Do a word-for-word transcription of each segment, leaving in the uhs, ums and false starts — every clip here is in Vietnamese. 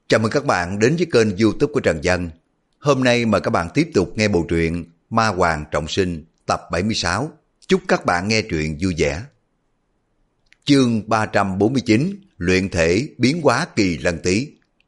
Chào mừng các bạn đến với kênh YouTube của Trần Dân. Hôm nay mời các bạn tiếp tục nghe bộ truyện Ma Hoàng Trọng Sinh tập bảy mươi sáu. Chúc các bạn nghe truyện vui vẻ. Chương ba trăm bốn mươi chín, luyện thể biến hóa kỳ lân tí.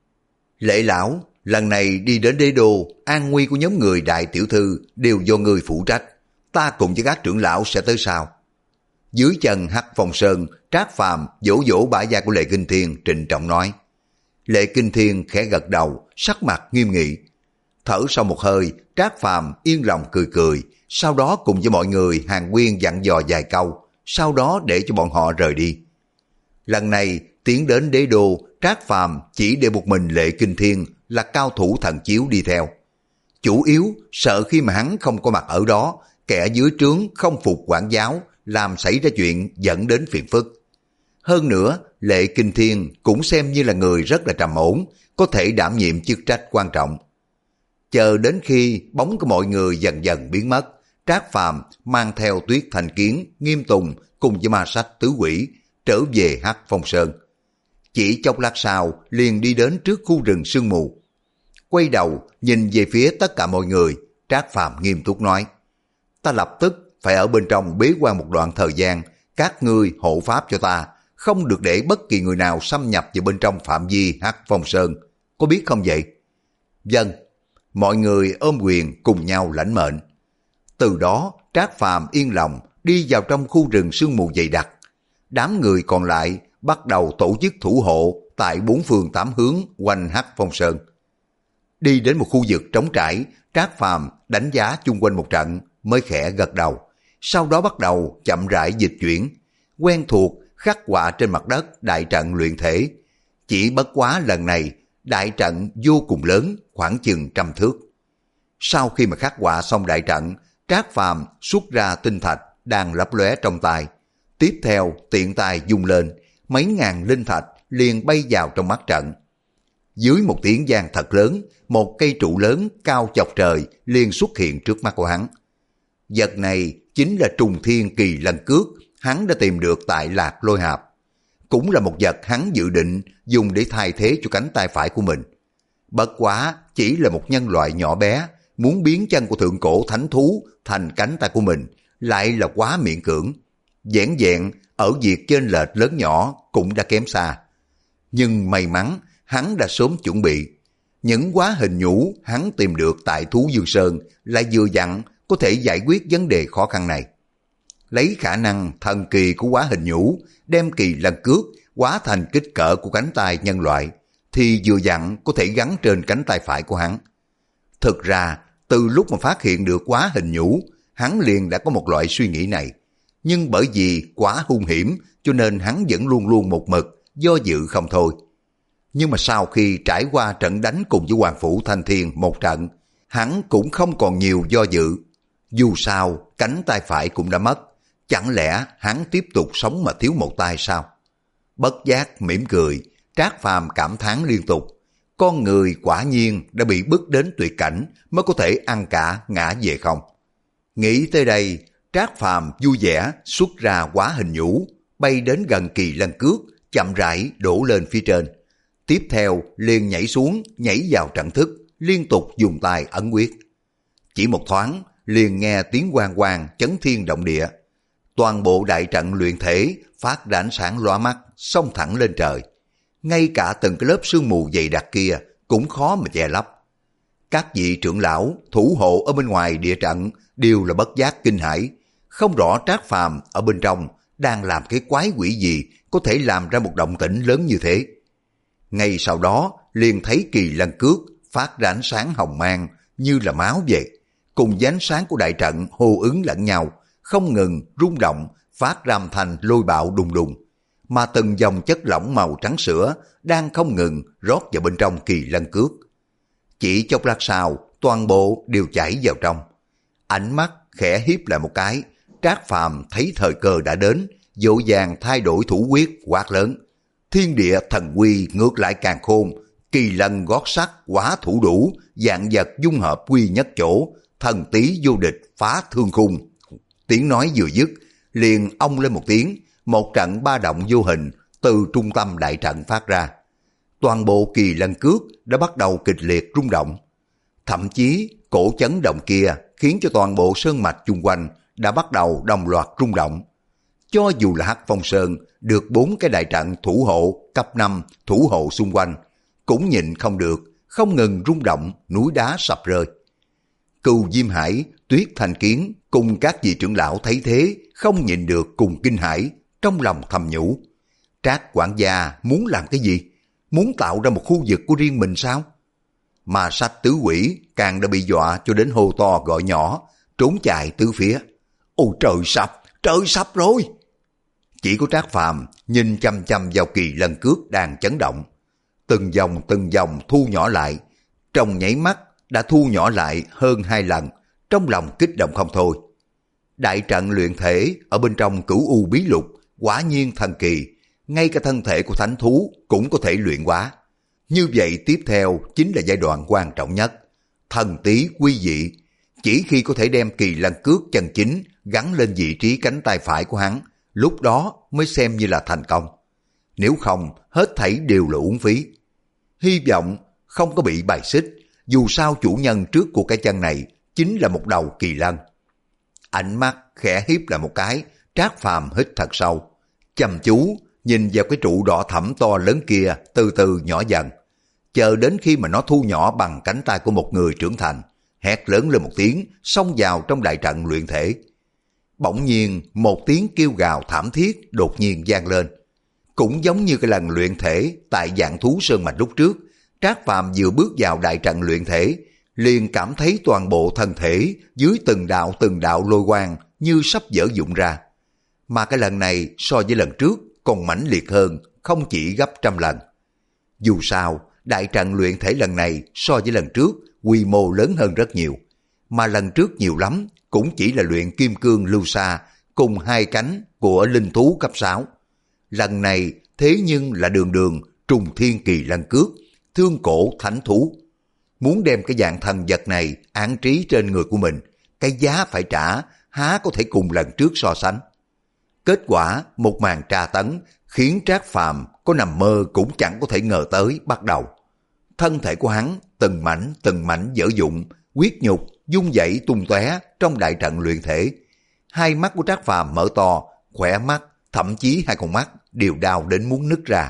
Lệ lão, lần này đi đến đế đô, an nguy của nhóm người đại tiểu thư đều do người phụ trách. Ta cùng với các trưởng lão sẽ tới sau. Dưới chân Hắc Phong Sơn, Trác Phàm vỗ vỗ bả vai của Lệ Kinh Thiên trịnh trọng nói. Lệ Kinh Thiên khẽ gật đầu, sắc mặt nghiêm nghị. Thở sau một hơi, Trác Phàm yên lòng cười cười, sau đó cùng với mọi người Hàn Nguyên dặn dò vài câu, sau đó để cho bọn họ rời đi. Lần này tiến đến đế đô, Trác Phàm chỉ để một mình Lệ Kinh Thiên là cao thủ thần chiếu đi theo. Chủ yếu sợ khi mà hắn không có mặt ở đó, kẻ dưới trướng không phục quản giáo, làm xảy ra chuyện dẫn đến phiền phức. Hơn nữa, Lệ Kinh Thiên cũng xem như là người rất là trầm ổn, có thể đảm nhiệm chức trách quan trọng. Chờ đến khi bóng của mọi người dần dần biến mất, Trác Phàm mang theo Tuyết Thành Kiến, Nghiêm Tùng cùng với ma sách tứ quỷ trở về Hắc Phong Sơn. Chỉ chốc lát sau liền đi đến trước khu rừng sương mù. Quay đầu nhìn về phía tất cả mọi người, Trác Phàm nghiêm túc nói: Ta lập tức phải ở bên trong bế quan một đoạn thời gian, các ngươi hộ pháp cho ta, không được để bất kỳ người nào xâm nhập vào bên trong phạm vi Hắc Phong Sơn, có biết không vậy? Vâng. Mọi người ôm quyền cùng nhau lãnh mệnh. Từ đó Trác Phàm yên lòng đi vào trong khu rừng sương mù dày đặc. Đám người còn lại bắt đầu tổ chức thủ hộ tại bốn phương tám hướng quanh Hắc Phong Sơn. Đi đến một khu vực trống trải, Trác Phàm đánh giá chung quanh một trận mới khẽ gật đầu, sau đó bắt đầu chậm rãi dịch chuyển, quen thuộc khắc họa trên mặt đất đại trận luyện thể. Chỉ bất quá lần này đại trận vô cùng lớn, khoảng chừng trăm thước. Sau khi mà khắc họa xong đại trận, Trác Phàm xuất ra tinh thạch đang lấp lóe trong tay. Tiếp theo tiện tay vung lên, mấy ngàn linh thạch liền bay vào trong mắt trận. Dưới một tiếng vang thật lớn, một cây trụ lớn cao chọc trời liền xuất hiện trước mắt của hắn. Vật này chính là Trùng Thiên Kỳ Lân Cước hắn đã tìm được tại Lạc Lôi Hạp. Cũng là một vật hắn dự định dùng để thay thế cho cánh tay phải của mình. Bất quá chỉ là một nhân loại nhỏ bé, muốn biến chân của thượng cổ thánh thú thành cánh tay của mình lại là quá miễn cưỡng. Vẻn vẹn ở việc chênh lệch lớn nhỏ cũng đã kém xa. Nhưng may mắn hắn đã sớm chuẩn bị. Những hóa hình nhũ hắn tìm được tại Thú Dương Sơn lại vừa dặn có thể giải quyết vấn đề khó khăn này. Lấy khả năng thần kỳ của hóa hình nhũ đem Kỳ Lân Cước hóa thành kích cỡ của cánh tay nhân loại thì vừa dặn có thể gắn trên cánh tay phải của hắn. Thực ra từ lúc mà phát hiện được hóa hình nhũ, hắn liền đã có một loại suy nghĩ này, nhưng bởi vì quá hung hiểm cho nên hắn vẫn luôn luôn một mực do dự không thôi. Nhưng mà sau khi trải qua trận đánh cùng với Hoàng Phủ Thanh Thiên một trận, hắn cũng không còn nhiều do dự. Dù sao cánh tay phải cũng đã mất, chẳng lẽ hắn tiếp tục sống mà thiếu một tay sao? Bất giác mỉm cười, Trác Phàm cảm thán liên tục. Con người quả nhiên đã bị bức đến tuyệt cảnh mới có thể ăn cả ngã về không. Nghĩ tới đây, Trác Phàm vui vẻ xuất ra hóa hình nhũ, bay đến gần Kỳ Lân Cước, chậm rãi đổ lên phía trên. Tiếp theo liền nhảy xuống, nhảy vào trận thức, liên tục dùng tay ấn quyết. Chỉ một thoáng, liền nghe tiếng oang oang chấn thiên động địa. Toàn bộ đại trận luyện thể phát ra ánh sáng lóa mắt, xông thẳng lên trời. Ngay cả từng cái lớp sương mù dày đặc kia cũng khó mà che lấp. Các vị trưởng lão thủ hộ ở bên ngoài địa trận đều là bất giác kinh hãi, không rõ Trác Phàm ở bên trong đang làm cái quái quỷ gì có thể làm ra một động tĩnh lớn như thế. Ngay sau đó liền thấy Kỳ Lân Cước phát ra ánh sáng hồng mang như là máu vậy, cùng với ánh sáng của đại trận hô ứng lẫn nhau, không ngừng rung động, phát ra âm thanh lôi bạo đùng đùng, mà từng dòng chất lỏng màu trắng sữa đang không ngừng rót vào bên trong Kỳ Lân Cước. Chỉ chốc lát sau, toàn bộ đều chảy vào trong. Ánh mắt khẽ hiếp lại một cái, Trác Phàm thấy thời cơ đã đến, vội vàng thay đổi thủ quyết quát lớn: Thiên địa thần quy ngược lại càng khôn, Kỳ Lân gót sắt quá thủ đủ, vạn vật dung hợp quy nhất chỗ, thần tí vô địch phá thương khung. Tiếng nói vừa dứt, liền ong lên một tiếng, một trận ba động vô hình từ trung tâm đại trận phát ra. toàn bộ kỳ lân cước đã bắt đầu kịch liệt rung động. Thậm chí cổ chấn động kia khiến cho toàn bộ sơn mạch chung quanh đã bắt đầu đồng loạt rung động. Cho dù là Hắc Phong Sơn được bốn cái đại trận thủ hộ cấp năm thủ hộ xung quanh, cũng nhịn không được, không ngừng rung động, núi đá sập rơi. Cừu Diêm Hải, Tuyết Thanh Kiến cùng các vị trưởng lão thấy thế, không nhịn được cùng kinh hãi, trong lòng thầm nhủ. Trác quản gia muốn làm cái gì? Muốn tạo ra một khu vực của riêng mình sao? Mà Sách tứ quỷ càng đã bị dọa cho đến hô to gọi nhỏ, trốn chạy tứ phía. Ôi trời sập, trời sập rồi! Chỉ có Trác Phàm nhìn chăm chăm vào kỳ lân cước đang chấn động. Từng dòng từng dòng thu nhỏ lại, trong nháy mắt đã thu nhỏ lại hơn hai lần, trong lòng kích động không thôi. Đại trận luyện thể ở bên trong Cửu U Bí Lục quả nhiên thần kỳ, ngay cả thân thể của thánh thú cũng có thể luyện hóa. Như vậy tiếp theo chính là giai đoạn quan trọng nhất, thần tí quy dị. Chỉ khi có thể đem kỳ lân cước chân chính gắn lên vị trí cánh tay phải của hắn, lúc đó mới xem như là thành công. Nếu không, hết thảy đều là uổng phí. Hy vọng không có bị bài xích, dù sao chủ nhân trước của cái chân này chính là một đầu kỳ lân. Ánh mắt khẽ hiếp lại một cái, Trác Phàm hít thật sâu, chăm chú nhìn vào cái trụ đỏ thẫm to lớn kia từ từ nhỏ dần, chờ đến khi mà nó thu nhỏ bằng cánh tay của một người trưởng thành, hét lớn lên một tiếng, xông vào trong đại trận luyện thể. Bỗng nhiên một tiếng kêu gào thảm thiết đột nhiên vang lên. Cũng giống như cái lần luyện thể tại Vạn Thú Sơn Mạch lúc trước, Trác Phàm vừa bước vào đại trận luyện thể, liền cảm thấy toàn bộ thân thể dưới từng đạo từng đạo lôi quang như sắp vỡ vụn ra. Mà cái lần này so với lần trước còn mãnh liệt hơn, không chỉ gấp trăm lần. Dù sao, đại trận luyện thể lần này so với lần trước quy mô lớn hơn rất nhiều, mà lần trước nhiều lắm cũng chỉ là luyện kim cương lưu sa cùng hai cánh của linh thú cấp sáu. Lần này thế nhưng là đường đường trùng thiên kỳ lân cước, thương cổ thánh thú. Muốn đem cái dạng thần vật này an trí trên người của mình, cái giá phải trả há có thể cùng lần trước so sánh. Kết quả một màn tra tấn khiến Trác Phàm có nằm mơ cũng chẳng có thể ngờ tới bắt đầu. Thân thể của hắn từng mảnh từng mảnh vỡ vụn, huyết nhục dung dãy tung tóe trong đại trận luyện thể. Hai mắt của Trác Phàm mở to, khỏe mắt, thậm chí hai con mắt đều đau đến muốn nứt ra.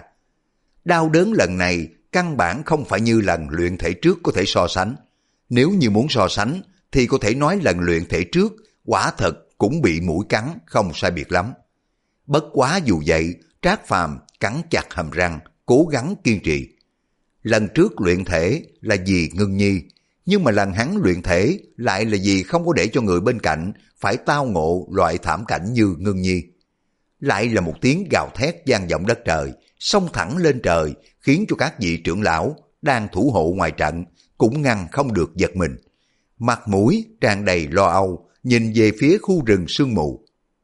Đau đớn lần này căn bản không phải như lần luyện thể trước có thể so sánh. Nếu như muốn so sánh thì có thể nói lần luyện thể trước quả thật cũng bị mũi cắn không sai biệt lắm. Bất quá dù vậy, Trác Phàm cắn chặt hàm răng, cố gắng kiên trì. Lần trước luyện thể là vì Ngưng Nhi, nhưng mà lần hắn luyện thể lại là vì không có để cho người bên cạnh phải tao ngộ loại thảm cảnh như Ngưng Nhi. Lại là một tiếng gào thét vang vọng đất trời, xông thẳng lên trời, khiến cho các vị trưởng lão đang thủ hộ ngoài trận cũng ngăn không được giật mình. Mặt mũi tràn đầy lo âu, nhìn về phía khu rừng sương mù.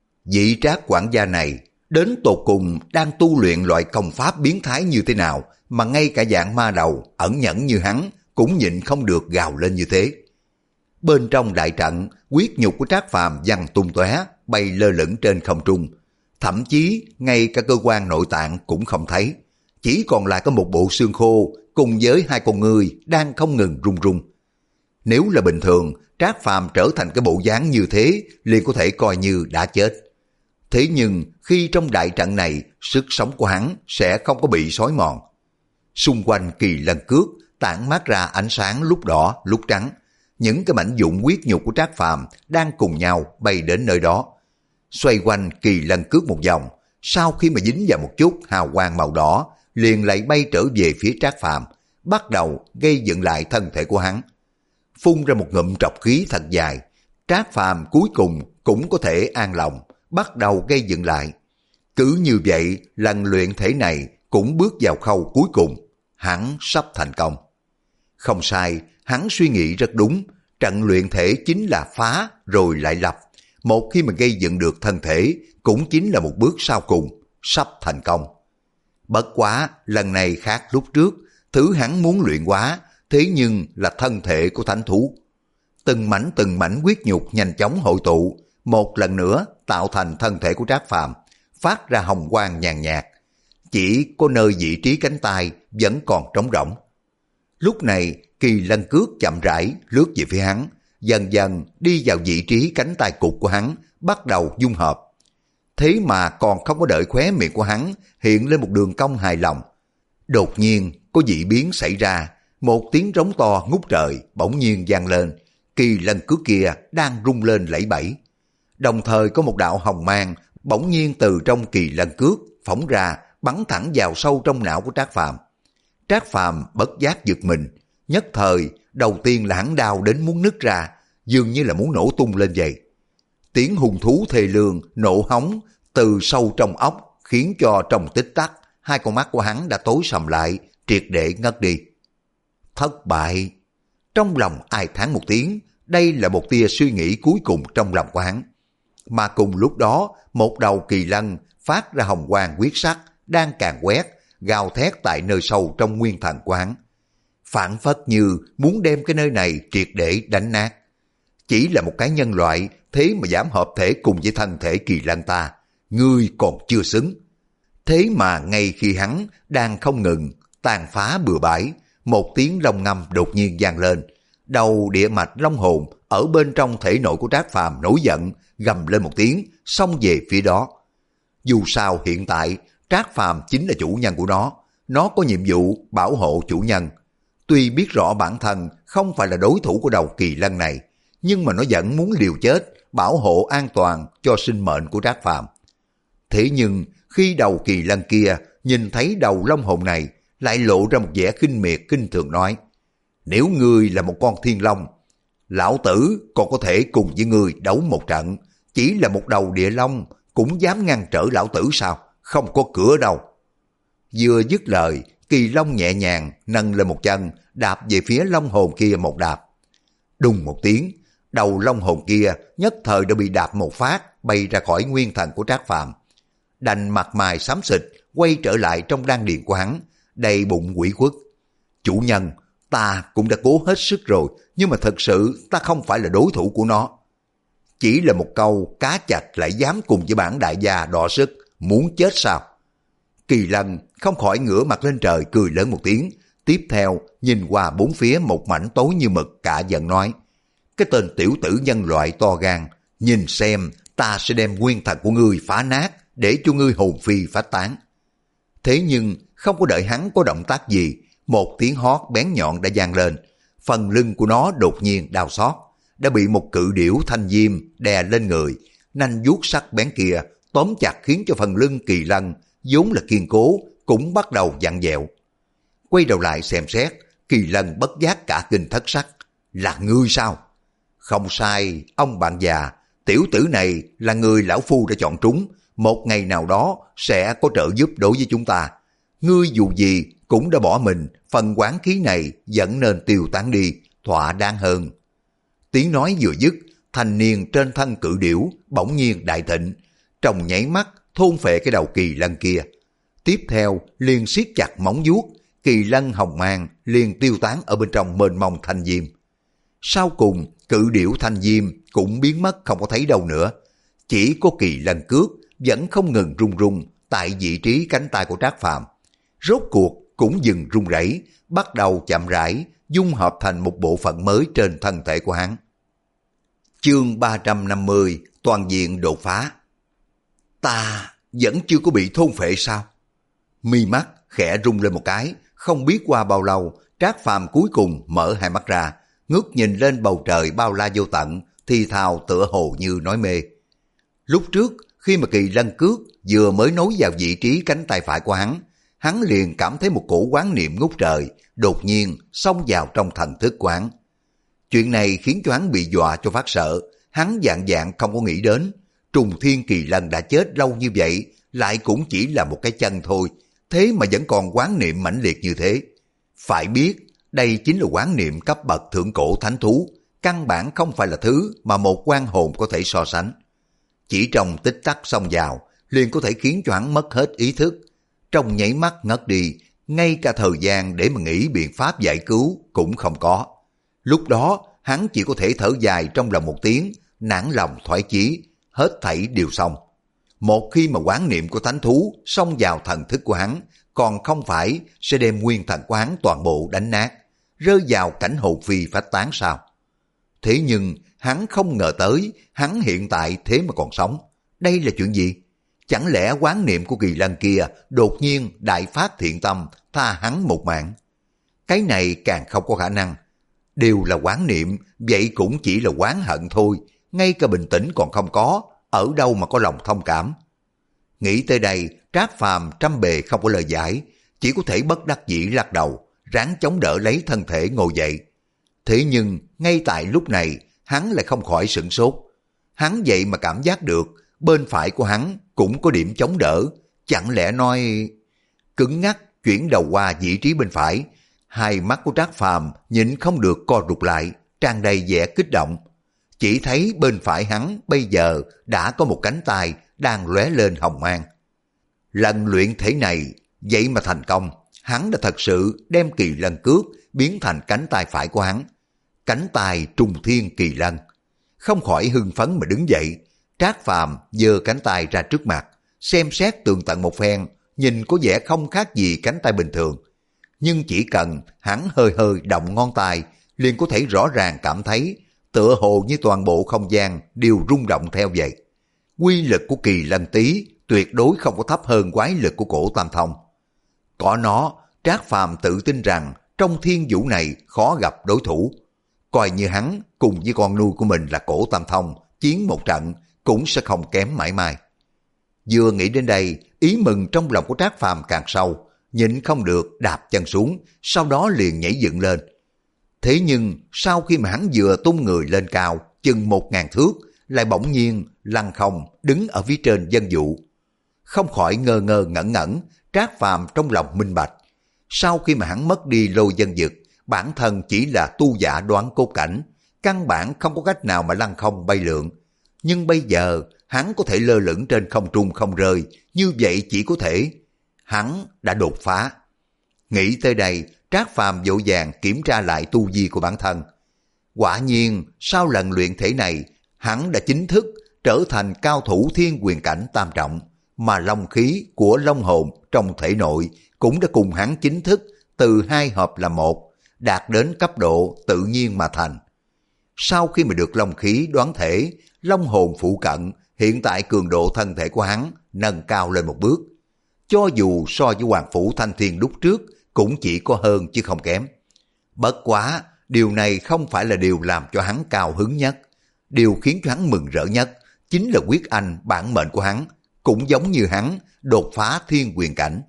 Vị Trác quản gia này đến tột cùng đang tu luyện loại công pháp biến thái như thế nào mà ngay cả dạng ma đầu ẩn nhẫn như hắn cũng nhịn không được gào lên như thế. Bên trong đại trận, huyết nhục của Trác Phàm văng tung tóe, bay lơ lửng trên không trung. Thậm chí ngay cả cơ quan nội tạng cũng không thấy, chỉ còn lại có một bộ xương khô cùng với hai con ngươi đang không ngừng rung rung. Nếu là bình thường, Trác Phàm trở thành cái bộ dáng như thế liền có thể coi như đã chết. Thế nhưng khi trong đại trận này, sức sống của hắn sẽ không có bị xói mòn. Xung quanh kỳ lân cước tản mát ra ánh sáng lúc đỏ lúc trắng. Những cái mảnh vụn huyết nhục của Trác Phàm đang cùng nhau bay đến nơi đó. Xoay quanh kỳ lân cước một vòng, sau khi mà dính vào một chút hào quang màu đỏ, liền lại bay trở về phía Trác Phàm, bắt đầu gây dựng lại thân thể của hắn. Phun ra một ngụm trọc khí thật dài, Trác Phàm cuối cùng cũng có thể an lòng, bắt đầu gây dựng lại. Cứ như vậy, lần luyện thể này cũng bước vào khâu cuối cùng, hắn sắp thành công. Không sai, hắn suy nghĩ rất đúng, trận luyện thể chính là phá rồi lại lập. Một khi mà gây dựng được thân thể, cũng chính là một bước sau cùng, sắp thành công. Bất quá, lần này khác lúc trước, thứ hắn muốn luyện hóa, thế nhưng là thân thể của thánh thú. Từng mảnh từng mảnh huyết nhục nhanh chóng hội tụ, một lần nữa tạo thành thân thể của Trác Phàm, phát ra hồng quang nhàn nhạt. chỉ có nơi vị trí cánh tay vẫn còn trống rỗng. Lúc này Kỳ Lân Cước chậm rãi lướt về phía hắn, dần dần đi vào vị trí cánh tay cụt của hắn, bắt đầu dung hợp. Thế mà còn không có đợi khóe miệng của hắn hiện lên một đường cong hài lòng. Đột nhiên có dị biến xảy ra, một tiếng rống to ngút trời bỗng nhiên vang lên. Kỳ Lân Cước kia đang rung lên lẫy bẫy. Đồng thời có một đạo hồng mang bỗng nhiên từ trong Kỳ Lân Cước phóng ra, bắn thẳng vào sâu trong não của Trác Phàm. Trác Phàm bất giác giật mình, nhất thời đầu tiên là hắn đau đến muốn nứt ra, dường như là muốn nổ tung lên vậy. Tiếng hung thú thê lương nổ hống từ sâu trong óc khiến cho trong tích tắc hai con mắt của hắn đã tối sầm lại, triệt để ngất đi. Thất bại. Trong lòng ai thán một tiếng, đây là một tia suy nghĩ cuối cùng trong lòng của hắn. Mà cùng lúc đó, một đầu kỳ lân phát ra hồng quang huyết sắc đang càng quét, gào thét tại nơi sâu trong nguyên thần của hắn. Phản phất như muốn đem cái nơi này triệt để đánh nát. Chỉ là một cái nhân loại, thế mà dám hợp thể cùng với thân thể kỳ lân ta, ngươi còn chưa xứng. Thế mà ngay khi hắn đang không ngừng tàn phá bừa bãi, một tiếng long ngâm đột nhiên vang lên. Đầu địa mạch long hồn ở bên trong thể nội của Trác Phàm nổi giận, gầm lên một tiếng, xông về phía đó. Dù sao hiện tại Trác Phàm chính là chủ nhân của nó, nó có nhiệm vụ bảo hộ chủ nhân. Tuy biết rõ bản thân không phải là đối thủ của đầu kỳ lân này, nhưng mà nó vẫn muốn liều chết bảo hộ an toàn cho sinh mệnh của Trác Phàm. Thế nhưng khi đầu kỳ lân kia nhìn thấy đầu long hồn này, lại lộ ra một vẻ khinh miệt kinh thường nói: nếu ngươi là một con thiên long, lão tử còn có thể cùng với ngươi đấu một trận, chỉ là một đầu địa long cũng dám ngăn trở lão tử sao? Không có cửa đâu. Vừa dứt lời, kỳ long nhẹ nhàng nâng lên một chân, đạp về phía long hồn kia một đạp. Đùng một tiếng, đầu long hồn kia nhất thời đã bị đạp một phát, bay ra khỏi nguyên thần của Trác Phàm. Đành mặt mày xám xịt quay trở lại trong đan điền của hắn, đầy bụng ủy khuất. Chủ nhân, ta cũng đã cố hết sức rồi, nhưng mà thật sự ta không phải là đối thủ của nó. Chỉ là một câu cá chạch lại dám cùng với bản đại gia đọ sức, muốn chết sao? Kỳ lân không khỏi ngửa mặt lên trời cười lớn một tiếng, tiếp theo nhìn qua bốn phía một mảnh tối như mực, cả giận nói: cái tên tiểu tử nhân loại to gan, nhìn xem ta sẽ đem nguyên thần của ngươi phá nát, để cho ngươi hồn phi phách tán. Thế nhưng không có đợi hắn có động tác gì, một tiếng hót bén nhọn đã vang lên. Phần lưng của nó đột nhiên đau xót, đã bị một cự điểu thanh diêm đè lên người, nanh vuốt sắc bén kia tóm chặt khiến cho phần lưng kỳ lân vốn là kiên cố cũng bắt đầu vặn vẹo. Quay đầu lại xem xét, kỳ lân bất giác cả kinh thất sắc: là ngươi sao? Không sai, ông bạn già, tiểu tử này là người lão phu đã chọn trúng, một ngày nào đó sẽ có trợ giúp đối với chúng ta. Ngươi dù gì cũng đã bỏ mình, phần quán khí này vẫn nên tiêu tán đi, thỏa đáng hơn. Tiếng nói vừa dứt, thanh niên trên thân cự điểu bỗng nhiên đại thịnh, trong nháy mắt thôn phệ cái đầu kỳ lân kia. Tiếp theo liền siết chặt móng vuốt, kỳ lân hồng mang liền tiêu tán ở bên trong mênh mông thanh diêm. Sau cùng cự điểu thanh diêm cũng biến mất không có thấy đâu nữa, chỉ có kỳ lân cước vẫn không ngừng rung rung tại vị trí cánh tay của Trác Phàm. Rốt cuộc cũng dừng rung rẩy, bắt đầu chậm rãi dung hợp thành một bộ phận mới trên thân thể của hắn. Chương ba trăm năm mươi toàn diện đột phá. Ta vẫn chưa có bị thôn phệ sao? Mi mắt khẽ rung lên một cái, không biết qua bao lâu, Trác Phàm cuối cùng mở hai mắt ra, ngước nhìn lên bầu trời bao la vô tận, thì thào tựa hồ như nói mê. Lúc trước khi mà kỳ lân cước vừa mới nối vào vị trí cánh tay phải của hắn, hắn liền cảm thấy một cổ oán niệm ngút trời, đột nhiên xông vào trong thần thức của hắn. Chuyện này khiến cho hắn bị dọa cho phát sợ, hắn dạng dạng không có nghĩ đến, trùng thiên kỳ lân đã chết lâu như vậy, lại cũng chỉ là một cái chân thôi, thế mà vẫn còn oán niệm mãnh liệt như thế. Phải biết, đây chính là oán niệm cấp bậc thượng cổ thánh thú, căn bản không phải là thứ mà một oan hồn có thể so sánh. Chỉ trong tích tắc xông vào, liền có thể khiến cho hắn mất hết ý thức, trong nháy mắt ngất đi, ngay cả thời gian để mà nghĩ biện pháp giải cứu cũng không có. Lúc đó, hắn chỉ có thể thở dài trong lòng một tiếng, nản lòng thoái chí, hết thảy đều xong. Một khi mà quán niệm của thánh thú xông vào thần thức của hắn, còn không phải sẽ đem nguyên thần của hắn toàn bộ đánh nát, rơi vào cảnh hồn phi phách tán sao? Thế nhưng hắn không ngờ tới hắn hiện tại thế mà còn sống. Đây là chuyện gì? Chẳng lẽ quán niệm của Kỳ Lân kia đột nhiên đại phát thiện tâm tha hắn một mạng? Cái này càng không có khả năng. Đều là quán niệm, vậy cũng chỉ là oán hận thôi, ngay cả bình tĩnh còn không có, ở đâu mà có lòng thông cảm. Nghĩ tới đây, Trác Phàm trăm bề không có lời giải, chỉ có thể bất đắc dĩ lắc đầu, ráng chống đỡ lấy thân thể ngồi dậy. Thế nhưng, ngay tại lúc này, hắn lại không khỏi sửng sốt. Hắn vậy mà cảm giác được, bên phải của hắn cũng có điểm chống đỡ, chẳng lẽ nói... Cứng ngắc chuyển đầu qua vị trí bên phải, hai mắt của Trác Phàm nhịn không được co rụt lại, tràn đầy vẻ kích động. Chỉ thấy bên phải hắn bây giờ đã có một cánh tay đang lóe lên hồng mang. Lần luyện thể này, vậy mà thành công, hắn đã thật sự đem Kỳ Lân cước biến thành cánh tay phải của hắn. Cánh tay trùng thiên kỳ lân. Không khỏi hưng phấn mà đứng dậy, Trác Phàm giơ cánh tay ra trước mặt, xem xét tường tận một phen, nhìn có vẻ không khác gì cánh tay bình thường. Nhưng chỉ cần hắn hơi hơi động ngón tay, liền có thể rõ ràng cảm thấy tựa hồ như toàn bộ không gian đều rung động theo vậy. Quy lực của Kỳ Lân Tý tuyệt đối không có thấp hơn quái lực của cổ Tam Thông. Có nó, Trác Phàm tự tin rằng trong thiên vũ này khó gặp đối thủ. Coi như hắn cùng với con nuôi của mình là cổ Tam Thông chiến một trận cũng sẽ không kém mãi mai. Vừa nghĩ đến đây, ý mừng trong lòng của Trác Phàm càng sâu, nhịn không được đạp chân xuống, sau đó liền nhảy dựng lên. Thế nhưng sau khi mà hắn vừa tung người lên cao chừng một ngàn thước, lại bỗng nhiên lăn không đứng ở phía trên dân dụ. Không khỏi ngơ ngơ ngẩn ngẩn, Trác Phàm trong lòng minh bạch. Sau khi mà hắn mất đi lôi dân dực, bản thân chỉ là tu giả đoán cốt cảnh, căn bản không có cách nào mà lăn không bay lượn. Nhưng bây giờ hắn có thể lơ lửng trên không trung không rơi, như vậy chỉ có thể hắn đã đột phá. Nghĩ tới đây, Trác Phàm vội vàng kiểm tra lại tu vi của bản thân. Quả nhiên, sau lần luyện thể này, hắn đã chính thức trở thành cao thủ thiên quyền cảnh tam trọng, mà long khí của long hồn trong thể nội cũng đã cùng hắn chính thức từ hai hợp là một, đạt đến cấp độ tự nhiên mà thành. Sau khi mà được long khí đoán thể, long hồn phụ cận, hiện tại cường độ thân thể của hắn nâng cao lên một bước. Cho dù so với Hoàng Phủ Thanh Thiên lúc trước cũng chỉ có hơn chứ không kém. Bất quá, điều này không phải là điều làm cho hắn cao hứng nhất. Điều khiến cho hắn mừng rỡ nhất chính là Quyết Anh bản mệnh của hắn, cũng giống như hắn đột phá thiên quyền cảnh.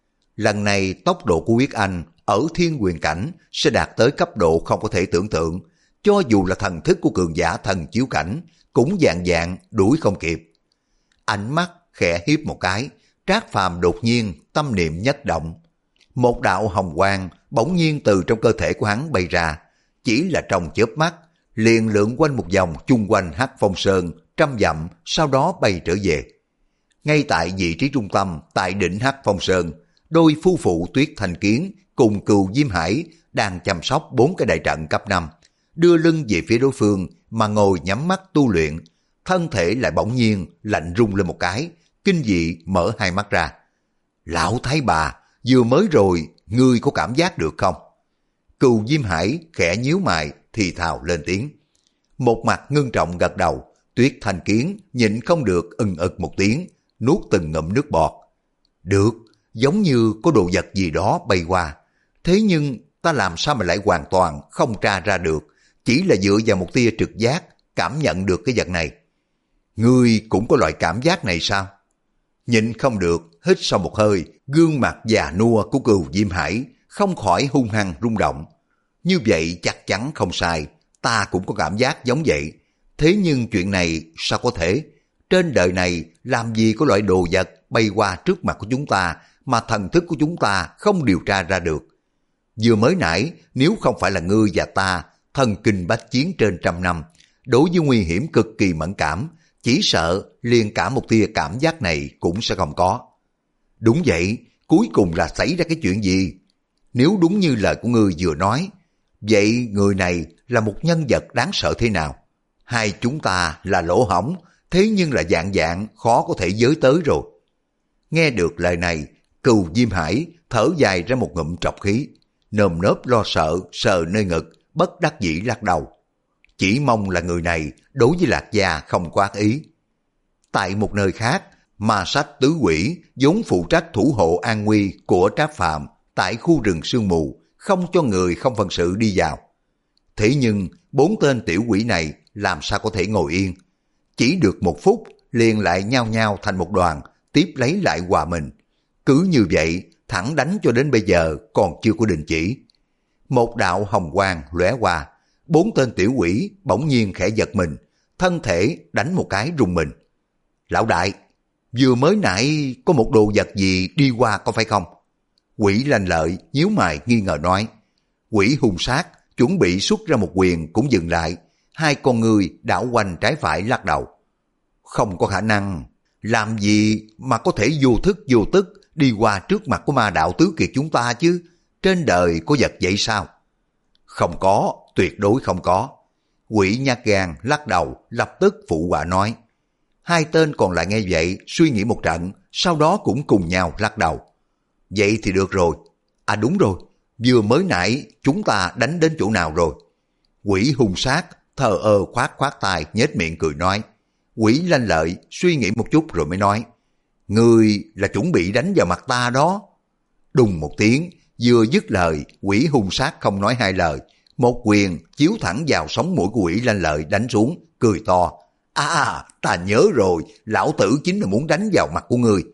Lần này tốc độ của Quyết Anh ở thiên quyền cảnh sẽ đạt tới cấp độ không có thể tưởng tượng, cho dù là thần thức của cường giả thần chiếu cảnh cũng dạng dạng đuổi không kịp. Ánh mắt khẽ hiếp một cái, Trác Phàm đột nhiên tâm niệm nhất động. Một đạo hồng quang bỗng nhiên từ trong cơ thể của hắn bay ra, chỉ là trong chớp mắt, liền lượn quanh một vòng chung quanh Hắc Phong Sơn trăm dặm, sau đó bay trở về. Ngay tại vị trí trung tâm, tại đỉnh Hắc Phong Sơn, đôi phu phụ Tuyết Thanh Kiến cùng Cừu Diêm Hải đang chăm sóc bốn cái đại trận cấp năm, đưa lưng về phía đối phương mà ngồi nhắm mắt tu luyện, thân thể lại bỗng nhiên lạnh rung lên một cái, kinh dị mở hai mắt ra. Lão Thái Bà, vừa mới rồi, ngươi có cảm giác được không? Cừu Diêm Hải khẽ nhíu mày thì thào lên tiếng. Một mặt ngưng trọng gật đầu, Tuyết Thanh Kiến nhịn không được ưng ực một tiếng, nuốt từng ngụm nước bọt. Được, giống như có đồ vật gì đó bay qua. Thế nhưng ta làm sao mà lại hoàn toàn không tra ra được, chỉ là dựa vào một tia trực giác cảm nhận được cái vật này. Ngươi cũng có loại cảm giác này sao? Nhịn không được, hít sau một hơi, gương mặt già nua của Cừu Diêm Hải không khỏi hung hăng rung động. Như vậy chắc chắn không sai, ta cũng có cảm giác giống vậy. Thế nhưng chuyện này sao có thể? Trên đời này làm gì có loại đồ vật bay qua trước mặt của chúng ta mà thần thức của chúng ta không điều tra ra được. Vừa mới nãy, nếu không phải là ngươi và ta, thần kinh bách chiến trên trăm năm, đối với nguy hiểm cực kỳ mẫn cảm, chỉ sợ liền cả một tia cảm giác này cũng sẽ không có. Đúng vậy, cuối cùng là xảy ra cái chuyện gì? Nếu đúng như lời của ngươi vừa nói, vậy người này là một nhân vật đáng sợ thế nào? Hai chúng ta là lỗ hổng, thế nhưng là dạng dạng khó có thể giới tới rồi. Nghe được lời này, Cừu Diêm Hải thở dài ra một ngụm trọc khí, nơm nớp lo sợ, sờ nơi ngực, bất đắc dĩ lắc đầu. Chỉ mong là người này đối với Lạc Gia không có ác ý. Tại một nơi khác, Ma Sách Tứ Quỷ vốn phụ trách thủ hộ an nguy của Trác Phàm tại khu rừng sương mù, không cho người không phận sự đi vào. Thế nhưng bốn tên tiểu quỷ này làm sao có thể ngồi yên? Chỉ được một phút liền lại nhao nhao thành một đoàn, tiếp lấy lại hòa mình. Cứ như vậy thẳng đánh cho đến bây giờ còn chưa có đình chỉ. Một đạo hồng quang lóe qua, bốn tên tiểu quỷ bỗng nhiên khẽ giật mình, thân thể đánh một cái rùng mình. Lão đại, vừa mới nãy có một đồ vật gì đi qua có phải không? Quỷ Lanh Lợi nhíu mày nghi ngờ nói. Quỷ Hung Sát chuẩn bị xuất ra một quyền cũng dừng lại, hai con người đảo quanh trái phải lắc đầu. Không có khả năng, làm gì mà có thể vô thức vô tức đi qua trước mặt của ma đạo tứ kiệt chúng ta chứ? Trên đời có vật vậy sao? Không có, tuyệt đối không có. Quỷ Nhát Gan lắc đầu, lập tức phụ họa nói. Hai tên còn lại nghe vậy, suy nghĩ một trận, sau đó cũng cùng nhau lắc đầu. Vậy thì được rồi. À đúng rồi, vừa mới nãy chúng ta đánh đến chỗ nào rồi? Quỷ Hung Sát thờ ơ khoát khoát tay, nhếch miệng cười nói. Quỷ Lanh Lợi suy nghĩ một chút rồi mới nói. Ngươi là chuẩn bị đánh vào mặt ta đó. Đùng một tiếng, vừa dứt lời, Quỷ Hung Sát không nói hai lời, một quyền chiếu thẳng vào sống mũi của Quỷ Lanh Lợi đánh xuống, cười to. À, ta nhớ rồi, lão tử chính là muốn đánh vào mặt của ngươi.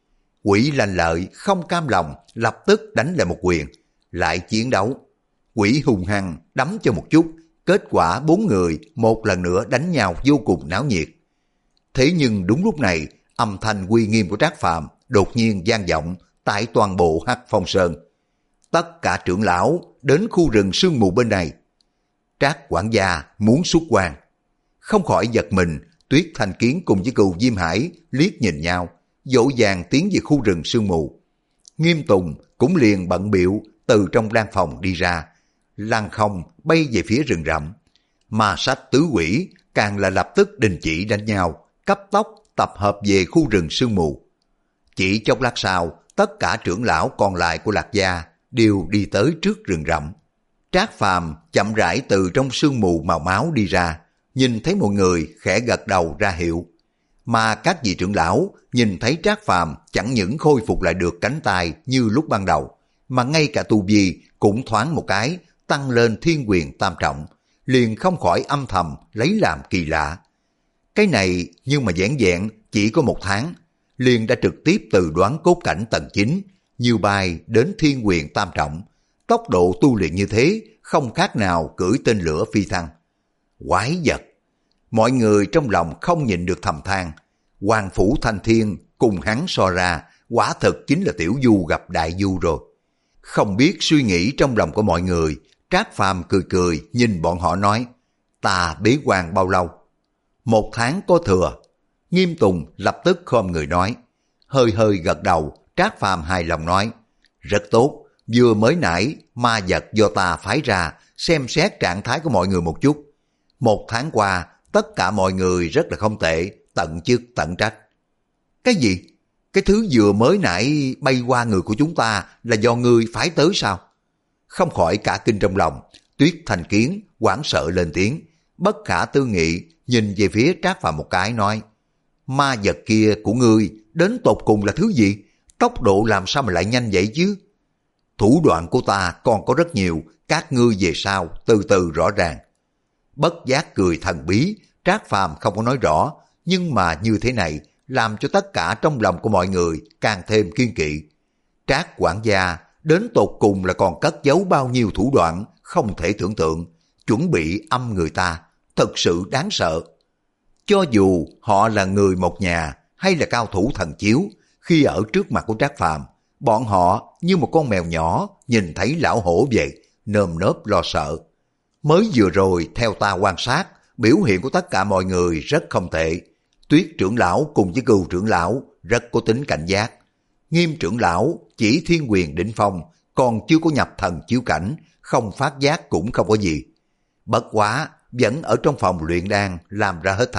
Quỷ Lanh Lợi không cam lòng, lập tức đánh lại một quyền, lại chiến đấu. Quỷ hung hăng đấm cho một chút, kết quả bốn người một lần nữa đánh nhau vô cùng náo nhiệt. Thế nhưng đúng lúc này, âm thanh uy nghiêm của Trác Phàm đột nhiên vang vọng tại toàn bộ Hắc Phong Sơn. Tất cả trưởng lão đến khu rừng sương mù bên này. Trác quản gia muốn xuất quan. Không khỏi giật mình, Tuyết Thanh Kiến cùng với Cừu Diêm Hải liếc nhìn nhau, dỗ dàng tiến về khu rừng sương mù. Nghiêm Tùng cũng liền bận bịu từ trong đan phòng đi ra, lăng không bay về phía rừng rậm. Ma Sách Tứ Quỷ càng là lập tức đình chỉ đánh nhau, cấp tốc tập hợp về khu rừng sương mù. Chỉ chốc lát sau, tất cả trưởng lão còn lại của Lạc Gia đều đi tới trước rừng rậm. Trác Phàm chậm rãi từ trong sương mù màu máu đi ra, nhìn thấy mọi người khẽ gật đầu ra hiệu. Mà các vị trưởng lão nhìn thấy Trác Phàm chẳng những khôi phục lại được cánh tay như lúc ban đầu, mà ngay cả tu vi cũng thoáng một cái tăng lên thiên quyền tam trọng, liền không khỏi âm thầm lấy làm kỳ lạ. Cái này nhưng mà vẻn vẹn chỉ có một tháng, liền đã trực tiếp từ đoán cốt cảnh tầng chín, như bay đến thiên quyền tam trọng. Tốc độ tu luyện như thế không khác nào cưỡi tên lửa phi thăng. Quái vật! Mọi người trong lòng không nhịn được thầm than. Hoàng Phủ Thanh Thiên cùng hắn so ra, quả thực chính là tiểu du gặp đại du rồi. Không biết suy nghĩ trong lòng của mọi người, Trác Phàm cười cười nhìn bọn họ nói, ta bế quan bao lâu? Một tháng có thừa. Nghiêm Tùng lập tức khom người nói, hơi hơi gật đầu. Trác Phàm hài lòng nói, rất tốt, vừa mới nãy ma vật do ta phái ra xem xét trạng thái của mọi người một chút. Một tháng qua, tất cả mọi người rất là không tệ, tận chức tận trách. Cái gì? Cái thứ vừa mới nãy bay qua người của chúng ta là do ngươi phái tới sao? Không khỏi cả kinh trong lòng, Tuyết Thanh Kiến hoảng sợ lên tiếng, bất khả tư nghị nhìn về phía Trác Phàm một cái nói, ma vật kia của ngươi đến tột cùng là thứ gì? Tốc độ làm sao mà lại nhanh vậy chứ? Thủ đoạn của ta còn có rất nhiều, các ngươi về sau từ từ rõ ràng. Bất giác cười thần bí, Trác Phàm không có nói rõ, nhưng mà như thế này làm cho tất cả trong lòng của mọi người càng thêm kiên kỵ. Trác quản gia đến tột cùng là còn cất giấu bao nhiêu thủ đoạn không thể tưởng tượng, chuẩn bị âm người ta, thật sự đáng sợ. Cho dù họ là người một nhà hay là cao thủ thần chiếu, khi ở trước mặt của Trác Phàm, bọn họ như một con mèo nhỏ nhìn thấy lão hổ vậy, nơm nớp lo sợ. Mới vừa rồi theo ta quan sát, biểu hiện của tất cả mọi người rất không tệ. Tuyết trưởng lão cùng với Cừu trưởng lão rất có tính cảnh giác. Nghiêm trưởng lão chỉ thiên quyền đỉnh phong, còn chưa có nhập thần chiếu cảnh, không phát giác cũng không có gì. Bất quá vẫn ở trong phòng luyện đan làm ra hết thảy,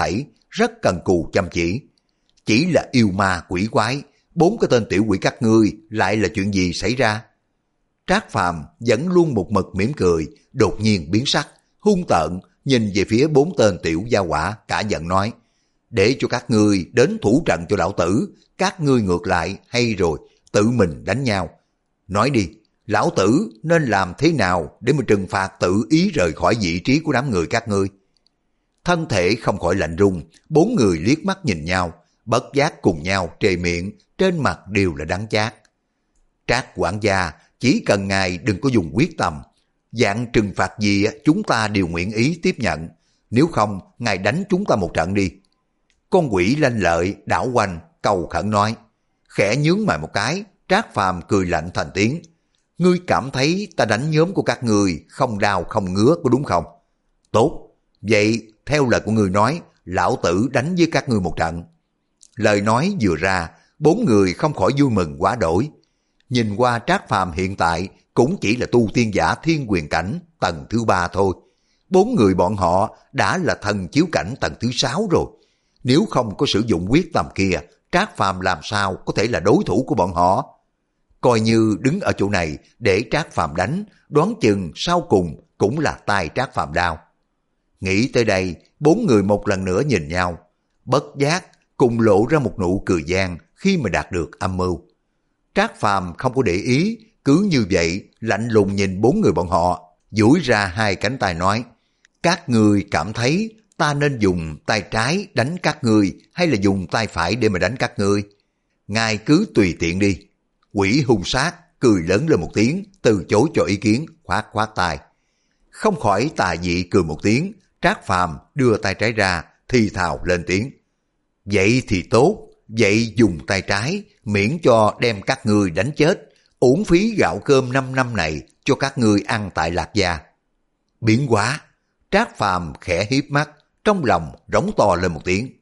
rất cần cù chăm chỉ. Chỉ là yêu ma quỷ quái, bốn cái tên tiểu quỷ các ngươi lại là chuyện gì xảy ra? Trác Phàm vẫn luôn một mực mỉm cười, đột nhiên biến sắc, hung tợn nhìn về phía bốn tên tiểu gia hỏa, cả giận nói: để cho các ngươi đến thủ trận cho lão tử, các ngươi ngược lại hay rồi tự mình đánh nhau. Nói đi, lão tử nên làm thế nào để mà trừng phạt tự ý rời khỏi vị trí của đám người các ngươi? Thân thể không khỏi lạnh run, bốn người liếc mắt nhìn nhau, bất giác cùng nhau trề miệng, trên mặt đều là đắng chát. Trác quản gia, chỉ cần ngài đừng có dùng quyết tâm, dạng trừng phạt gì chúng ta đều nguyện ý tiếp nhận, nếu không ngài đánh chúng ta một trận đi. Con quỷ lanh lợi đảo quanh cầu khẩn nói. Khẽ nhướng mày một cái, Trác Phàm cười lạnh thành tiếng: ngươi cảm thấy ta đánh nhóm của các ngươi không đau không ngứa có đúng không? Tốt, vậy theo lời của ngươi nói, lão tử đánh với các ngươi một trận. Lời nói vừa ra, bốn người không khỏi vui mừng quá đổi. Nhìn qua Trác Phàm hiện tại cũng chỉ là tu tiên giả thiên quyền cảnh tầng thứ ba thôi. Bốn người bọn họ đã là thần chiếu cảnh tầng thứ sáu rồi. Nếu không có sử dụng quyết tâm kia, Trác Phàm làm sao có thể là đối thủ của bọn họ? Coi như đứng ở chỗ này để Trác Phàm đánh, đoán chừng sau cùng cũng là tay Trác Phàm đau. Nghĩ tới đây, bốn người một lần nữa nhìn nhau, bất giác cùng lộ ra một nụ cười gian khi mà đạt được âm mưu. Trác Phàm không có để ý, cứ như vậy lạnh lùng nhìn bốn người bọn họ, duỗi ra hai cánh tay nói: các ngươi cảm thấy ta nên dùng tay trái đánh các ngươi hay là dùng tay phải để mà đánh các ngươi? Ngài cứ tùy tiện đi. Quỷ hung sát cười lớn lên một tiếng, từ chối cho ý kiến, khoát khoát tay. Không khỏi tà dị cười một tiếng, Trác Phàm đưa tay trái ra, thì thào lên tiếng: vậy thì tốt, vậy dùng tay trái, miễn cho đem các ngươi đánh chết, uổng phí gạo cơm năm năm này cho các ngươi ăn tại Lạc Gia. Biến hóa, Trác Phàm khẽ hiếp mắt, trong lòng rống to lên một tiếng.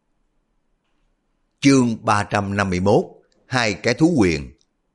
Chương ba trăm năm mươi mốt, hai cái thú quyền.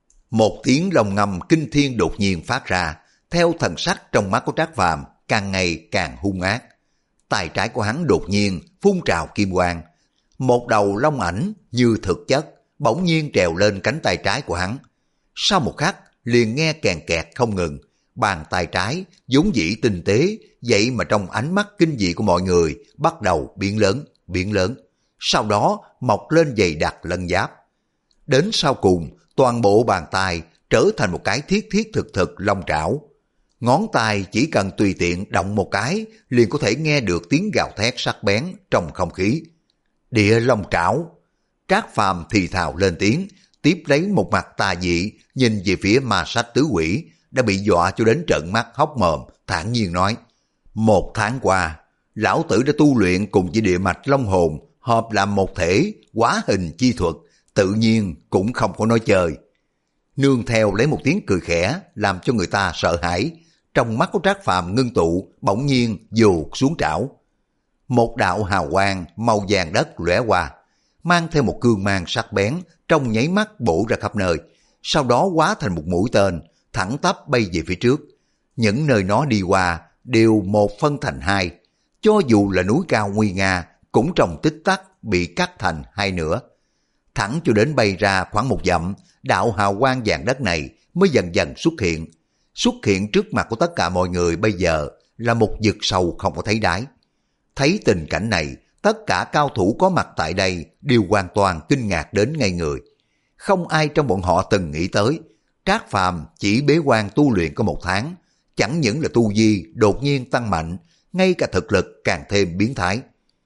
Một tiếng long ngâm kinh thiên đột nhiên phát ra, theo thần sắc trong mắt của Trác Phàm càng ngày càng hung ác. Tay trái của hắn đột nhiên phun trào kim quang, một đầu long ảnh như thực chất bỗng nhiên trèo lên cánh tay trái của hắn. Sau một khắc liền nghe kèn kẹt không ngừng, bàn tay trái vốn dĩ tinh tế, vậy mà trong ánh mắt kinh dị của mọi người bắt đầu biến lớn, biến lớn, sau đó mọc lên dày đặc lân giáp. Đến sau cùng, toàn bộ bàn tay trở thành một cái thiết thiết thực thực long trảo. Ngón tay chỉ cần tùy tiện động một cái liền có thể nghe được tiếng gào thét sắc bén trong không khí. Địa long trảo. Trác Phàm thì thào lên tiếng, tiếp lấy một mặt tà dị nhìn về phía ma sách tứ quỷ đã bị dọa cho đến trợn mắt hốc mồm, thản nhiên nói: một tháng qua, lão tử đã tu luyện cùng với địa mạch long hồn hợp làm một thể, hóa hình chi thuật, tự nhiên cũng không có nói chơi. Nương theo lấy một tiếng cười khẽ làm cho người ta sợ hãi, trong mắt của Trác Phàm ngưng tụ, bỗng nhiên vồ xuống trảo. Một đạo hào quang màu vàng đất lóe qua, mang theo một cương mang sắc bén, trong nháy mắt bổ ra khắp nơi, sau đó hóa thành một mũi tên, thẳng tắp bay về phía trước. Những nơi nó đi qua đều một phân thành hai, cho dù là núi cao nguy nga cũng trong tích tắc bị cắt thành hai nửa. Thẳng cho đến bay ra khoảng một dặm, đạo hào quang vàng đất này mới dần dần xuất hiện. Xuất hiện trước mặt của tất cả mọi người bây giờ là một vực sâu không có thấy đáy. Thấy tình cảnh này, tất cả cao thủ có mặt tại đây đều hoàn toàn kinh ngạc đến ngây người. Không ai trong bọn họ từng nghĩ tới, Trác Phàm chỉ bế quan tu luyện có một tháng, chẳng những là tu vi đột nhiên tăng mạnh, ngay cả thực lực càng thêm biến thái.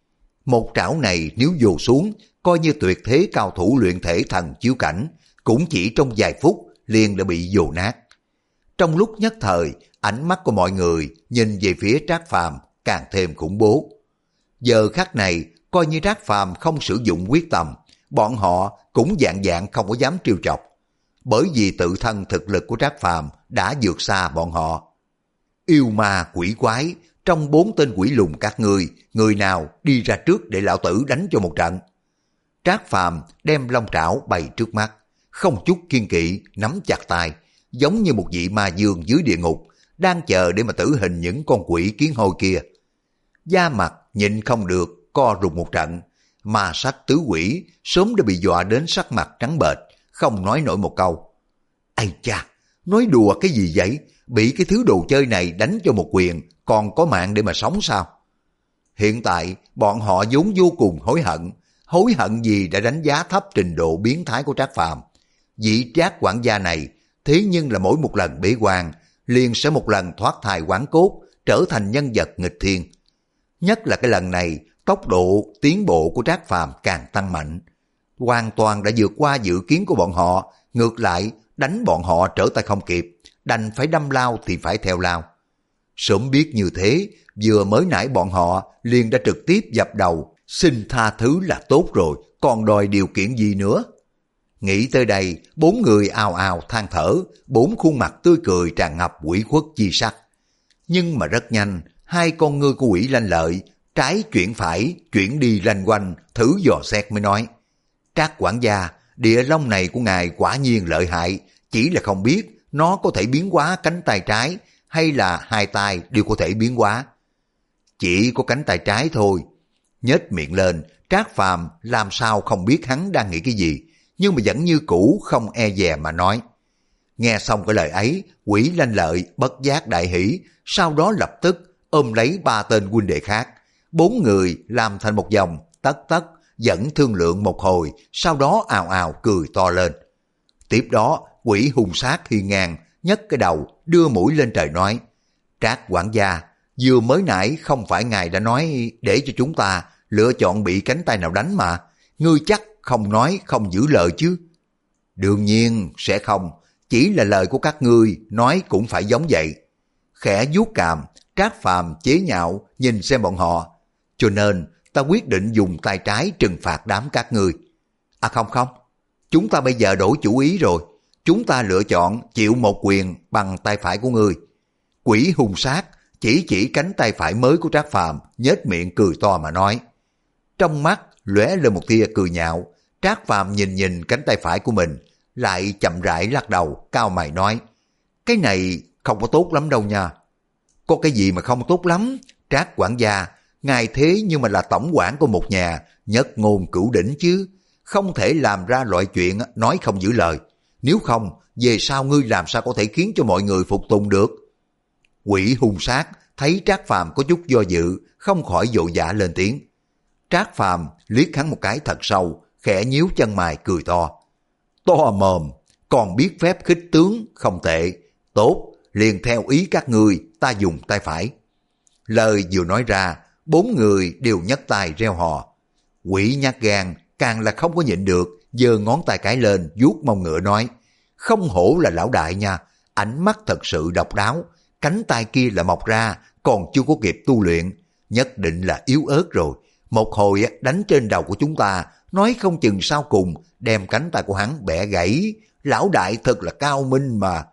Một trảo này nếu vồ xuống, coi như tuyệt thế cao thủ luyện thể thần chiếu cảnh, cũng chỉ trong vài phút liền đã bị vồ nát. Trong lúc nhất thời, ánh mắt của mọi người nhìn về phía Trác Phàm càng thêm khủng bố. Giờ khắc này, coi như Trác Phàm không sử dụng quyết tâm, bọn họ cũng dạng dạng không có dám trêu chọc. Bởi vì tự thân thực lực của Trác Phàm đã vượt xa bọn họ. Yêu ma quỷ quái, trong bốn tên quỷ lùn các ngươi, người nào đi ra trước để lão tử đánh cho một trận? Trác Phàm đem long trảo bày trước mắt, không chút kiên kỵ nắm chặt tay, giống như một vị ma dương dưới địa ngục, đang chờ để mà tử hình những con quỷ kiến hôi kia. Da mặt nhịn không được, co rụt một trận. Ma sách tứ quỷ sớm đã bị dọa đến sắc mặt trắng bệch, không nói nổi một câu. Ây cha, nói đùa cái gì vậy? Bị cái thứ đồ chơi này đánh cho một quyền, còn có mạng để mà sống sao? Hiện tại, bọn họ vốn vô cùng hối hận. Hối hận gì đã đánh giá thấp trình độ biến thái của Trác Phàm. Vị Trác quản gia này, thế nhưng là mỗi một lần bế quan, liền sẽ một lần thoát thai hoán cốt, trở thành nhân vật nghịch thiên. Nhất là cái lần này, tốc độ tiến bộ của Trác Phàm càng tăng mạnh. Hoàn toàn đã vượt qua dự kiến của bọn họ, ngược lại đánh bọn họ trở tay không kịp, đành phải đâm lao thì phải theo lao. Sớm biết như thế, vừa mới nãy bọn họ liền đã trực tiếp dập đầu, xin tha thứ là tốt rồi, còn đòi điều kiện gì nữa. Nghĩ tới đây, bốn người ào ào than thở, bốn khuôn mặt tươi cười tràn ngập ủy khuất chi sắc. Nhưng mà rất nhanh, hai con ngươi của Quỷ Lanh Lợi, trái chuyển phải, chuyển đi lanh quanh, thử dò xét mới nói. Trác quản gia, địa long này của ngài quả nhiên lợi hại, chỉ là không biết nó có thể biến hóa cánh tay trái hay là hai tay đều có thể biến hóa. Chỉ có cánh tay trái thôi. Nhếch miệng lên, Trác Phàm làm sao không biết hắn đang nghĩ cái gì, nhưng mà vẫn như cũ không e dè mà nói. Nghe xong cái lời ấy, Quỷ Lanh Lợi bất giác đại hỉ, sau đó lập tức ôm lấy ba tên huynh đệ khác. Bốn người làm thành một vòng, tất tất, dẫn thương lượng một hồi, sau đó ào ào cười to lên. Tiếp đó, Quỷ hung sát hiên ngang, nhấc cái đầu, đưa mũi lên trời nói. Trác quản gia, vừa mới nãy không phải ngài đã nói để cho chúng ta lựa chọn bị cánh tay nào đánh mà, ngươi chắc không nói không giữ lời chứ? Đương nhiên sẽ không, chỉ là lời của các ngươi nói cũng phải giống vậy. Khẽ vuốt cằm, Trác Phàm chế nhạo nhìn xem bọn họ. Cho nên ta quyết định dùng tay trái trừng phạt đám các ngươi. À không không, chúng ta bây giờ đổi chủ ý rồi. Chúng ta lựa chọn chịu một quyền bằng tay phải của ngươi. Quỷ hung sát chỉ chỉ cánh tay phải mới của Trác Phàm, nhếch miệng cười to mà nói. Trong mắt lóe lên một tia cười nhạo. Trác Phàm nhìn nhìn cánh tay phải của mình, lại chậm rãi lắc đầu, cao mày nói. Cái này không có tốt lắm đâu nha. Có cái gì mà không tốt lắm? Trác quản gia, ngài thế nhưng mà là tổng quản của một nhà, nhất ngôn cửu đỉnh chứ. Không thể làm ra loại chuyện nói không giữ lời. Nếu không, về sau ngươi làm sao có thể khiến cho mọi người phục tùng được? Quỷ hung sát thấy Trác Phàm có chút do dự, không khỏi vội vã lên tiếng. Trác Phàm liếc hắn một cái thật sâu, khẽ nhíu chân mày cười to. To mồm, còn biết phép khích tướng, không tệ. Tốt, liền theo ý các ngươi, ta dùng tay phải. Lời vừa nói ra, bốn người đều nhấc tay reo hò. Quỷ nhát gan càng là không có nhịn được, giơ ngón tay cái lên vuốt mông ngựa nói. Không hổ là lão đại nha, ánh mắt thật sự độc đáo. Cánh tay kia là mọc ra, còn chưa có kịp tu luyện, nhất định là yếu ớt rồi. Một hồi đánh trên đầu của chúng ta, nói không chừng sau cùng đem cánh tay của hắn bẻ gãy. Lão đại thật là cao minh mà.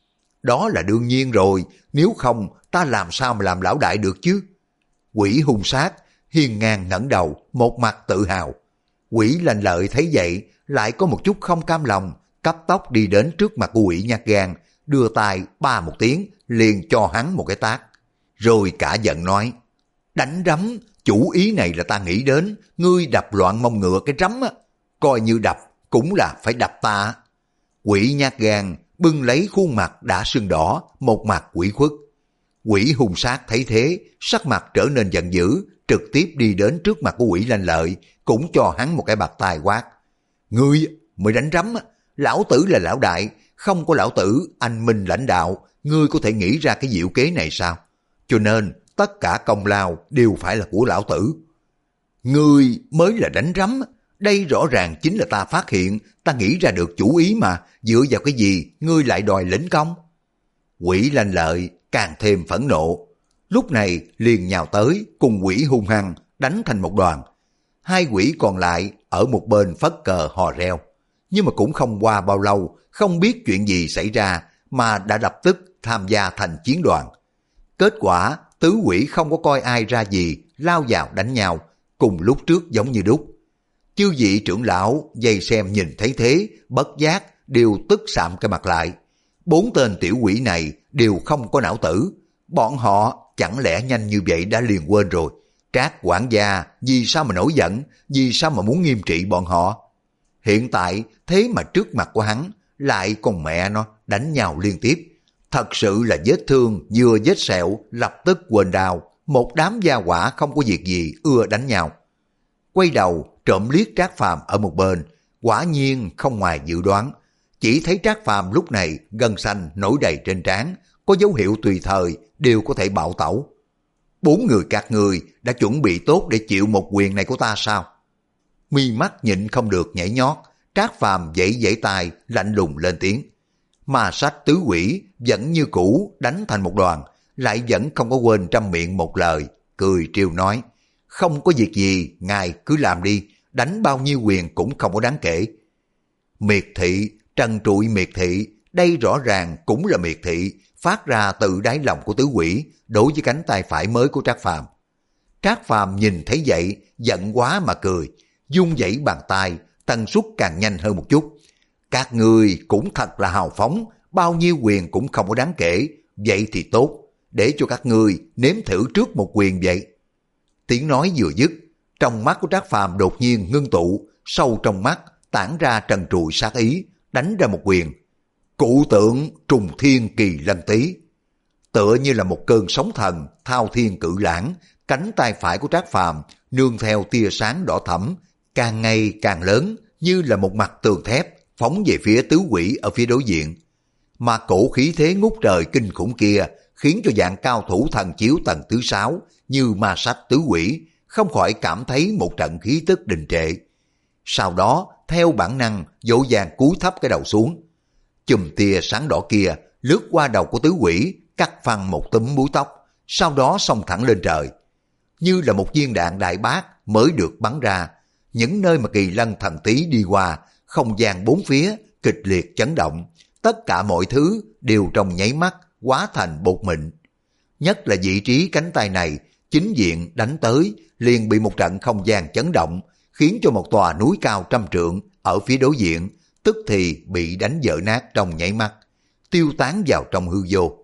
Đó là đương nhiên rồi, nếu không ta làm sao mà làm lão đại được chứ? Quỷ hung sát hiên ngang ngẩng đầu, một mặt tự hào. Quỷ Lanh Lợi thấy vậy, lại có một chút không cam lòng, cấp tốc đi đến trước mặt của Quỷ nhát gan, đưa tay ba một tiếng, liền cho hắn một cái tát. Rồi cả giận nói, đánh rắm, chủ ý này là ta nghĩ đến, ngươi đập loạn mông ngựa cái rắm á, coi như đập cũng là phải đập ta. Quỷ nhát gan bưng lấy khuôn mặt đã sưng đỏ, một mặt quỷ khuất. Quỷ hung sát thấy thế, sắc mặt trở nên giận dữ, trực tiếp đi đến trước mặt của Quỷ Lanh Lợi, cũng cho hắn một cái bạt tai quát. Ngươi mới đánh rắm, lão tử là lão đại, không có lão tử anh minh lãnh đạo, ngươi có thể nghĩ ra cái diệu kế này sao? Cho nên tất cả công lao đều phải là của lão tử. Ngươi mới là đánh rắm, đây rõ ràng chính là ta phát hiện, ta nghĩ ra được chủ ý mà, dựa vào cái gì ngươi lại đòi lĩnh công? Quỷ Lanh Lợi càng thêm phẫn nộ, lúc này liền nhào tới cùng quỷ hung hăng đánh thành một đoàn. Hai quỷ còn lại ở một bên phất cờ hò reo, nhưng mà cũng không qua bao lâu, không biết chuyện gì xảy ra mà đã lập tức tham gia thành chiến đoàn. Kết quả tứ quỷ không có coi ai ra gì, lao vào đánh nhau, cùng lúc trước giống như đúc. Chư vị trưởng lão dây xem nhìn thấy thế, bất giác đều tức sạm cái mặt lại. Bốn tên tiểu quỷ này đều không có não tử, bọn họ chẳng lẽ nhanh như vậy đã liền quên rồi, Trác quản gia vì sao mà nổi giận, vì sao mà muốn nghiêm trị bọn họ. Hiện tại thế mà trước mặt của hắn lại con mẹ nó đánh nhau liên tiếp. Thật sự là vết thương vừa vết sẹo lập tức quên đau, một đám gia hỏa không có việc gì ưa đánh nhau. Quay đầu trộm liếc Trác Phàm ở một bên, quả nhiên không ngoài dự đoán. Chỉ thấy Trác Phàm lúc này gân xanh nổi đầy trên trán, có dấu hiệu tùy thời đều có thể bạo tẩu. Bốn người các người đã chuẩn bị tốt để chịu một quyền này của ta sao? Mi mắt nhịn không được nhảy nhót, Trác Phàm vẫy vẫy tay lạnh lùng lên tiếng. Ma sách tứ quỷ vẫn như cũ đánh thành một đoàn, lại vẫn không có quên trăm miệng một lời, cười trêu nói: không có việc gì, ngài cứ làm đi, đánh bao nhiêu quyền cũng không có đáng kể. Miệt thị, trần trụi miệt thị, đây rõ ràng cũng là miệt thị phát ra từ đáy lòng của tứ quỷ đối với cánh tay phải mới của Trác Phàm. Trác Phàm nhìn thấy vậy, giận quá mà cười, vung vẩy bàn tay, tần suất càng nhanh hơn một chút. Các ngươi cũng thật là hào phóng, bao nhiêu quyền cũng không có đáng kể, vậy thì tốt, để cho các ngươi nếm thử trước một quyền vậy. Tiếng nói vừa dứt, trong mắt của Trác Phàm đột nhiên ngưng tụ, sâu trong mắt tản ra trần trụi sát ý, đánh ra một quyền. Cụ tượng trùng thiên kỳ lân tí. Tựa như là một cơn sóng thần thao thiên cự lãng, cánh tay phải của Trác Phàm nương theo tia sáng đỏ thẫm, càng ngày càng lớn, như là một mặt tường thép phóng về phía tứ quỷ ở phía đối diện. Mà cổ khí thế ngút trời kinh khủng kia khiến cho dạng cao thủ thần chiếu tầng thứ sáu như ma sách tứ quỷ không khỏi cảm thấy một trận khí tức đình trệ. Sau đó theo bản năng dỗ dàng cúi thấp cái đầu xuống. Chùm tia sáng đỏ kia lướt qua đầu của tứ quỷ, cắt phăng một túm búi tóc, sau đó xông thẳng lên trời. Như là một viên đạn đại bác mới được bắn ra, những nơi mà Kỳ Lân thần tí đi qua, không gian bốn phía kịch liệt chấn động, tất cả mọi thứ đều trong nháy mắt hóa thành bột mịn. Nhất là vị trí cánh tay này, chính diện đánh tới, liền bị một trận không gian chấn động, khiến cho một tòa núi cao trăm trượng ở phía đối diện, tức thì bị đánh vỡ nát trong nháy mắt, tiêu tán vào trong hư vô.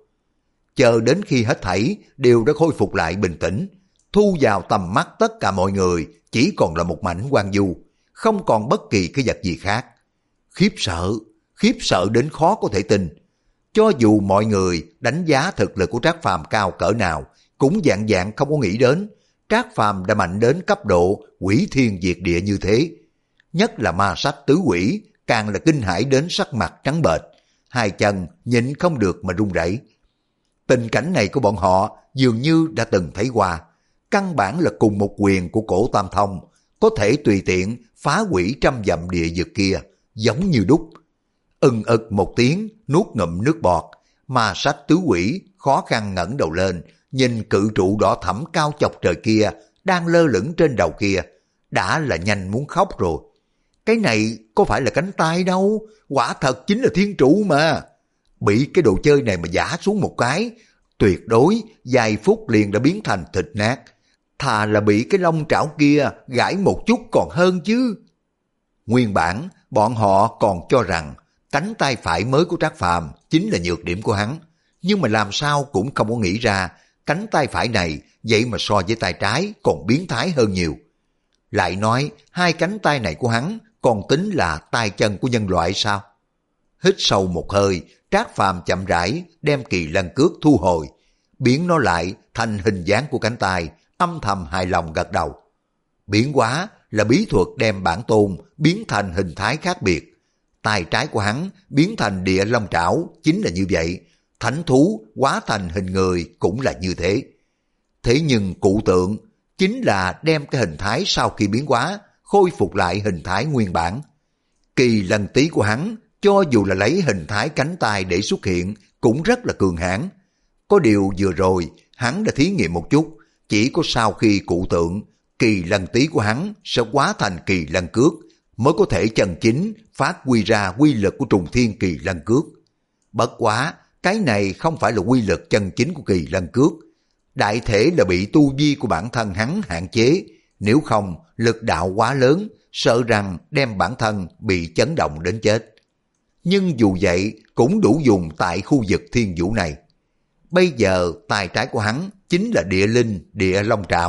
Chờ đến khi hết thảy đều đã khôi phục lại bình tĩnh, thu vào tầm mắt tất cả mọi người chỉ còn là một mảnh hoang vu, không còn bất kỳ cái vật gì khác. Khiếp sợ, khiếp sợ đến khó có thể tin. Cho dù mọi người đánh giá thực lực của Trác Phàm cao cỡ nào, cũng dạng dạng không có nghĩ đến Trác Phàm đã mạnh đến cấp độ quỷ thiên diệt địa như thế. Nhất là ma sách tứ quỷ càng là kinh hãi đến sắc mặt trắng bệch, hai chân nhịn không được mà run rẩy. Tình cảnh này của bọn họ dường như đã từng thấy qua, căn bản là cùng một quyền của cổ Tam Thông, có thể tùy tiện phá hủy trăm dặm địa vực kia, giống như đúc. Ưng ực một tiếng, nuốt ngụm nước bọt, ma sách tứ quỷ khó khăn ngẩng đầu lên, nhìn cự trụ đỏ thẫm cao chọc trời kia, đang lơ lửng trên đầu kia, đã là nhanh muốn khóc rồi. Cái này có phải là cánh tay đâu, quả thật chính là thiên trụ mà. Bị cái đồ chơi này mà giã xuống một cái, tuyệt đối vài phút liền đã biến thành thịt nát. Thà là bị cái lông trảo kia gãi một chút còn hơn chứ. Nguyên bản, bọn họ còn cho rằng cánh tay phải mới của Trác Phàm chính là nhược điểm của hắn. Nhưng mà làm sao cũng không có nghĩ ra, cánh tay phải này vậy mà so với tay trái còn biến thái hơn nhiều. Lại nói, hai cánh tay này của hắn còn tính là tay chân của nhân loại sao? Hít sâu một hơi, Trác Phàm chậm rãi đem Kỳ Lân cước thu hồi, biến nó lại thành hình dáng của cánh tay, âm thầm hài lòng gật đầu. Biến hóa là bí thuật đem bản tôn biến thành hình thái khác biệt. Tay trái của hắn biến thành địa long trảo chính là như vậy, thánh thú hóa thành hình người cũng là như thế. Thế nhưng cụ tượng chính là đem cái hình thái sau khi biến hóa khôi phục lại hình thái nguyên bản. Kỳ Lân tí của hắn cho dù là lấy hình thái cánh tay để xuất hiện cũng rất là cường hãn. Có điều vừa rồi hắn đã thí nghiệm một chút, chỉ có sau khi cụ tượng, Kỳ Lân tí của hắn sẽ hóa thành Kỳ Lân cước mới có thể chân chính phát huy ra quy lực của trùng thiên Kỳ Lân cước. Bất quá, cái này không phải là quy lực chân chính của Kỳ Lân cước. Đại thể là bị tu vi của bản thân hắn hạn chế, nếu không lực đạo quá lớn, sợ rằng đem bản thân bị chấn động đến chết. Nhưng dù vậy cũng đủ dùng tại khu vực thiên vũ này. Bây giờ tay trái của hắn chính là địa linh, địa long trảo,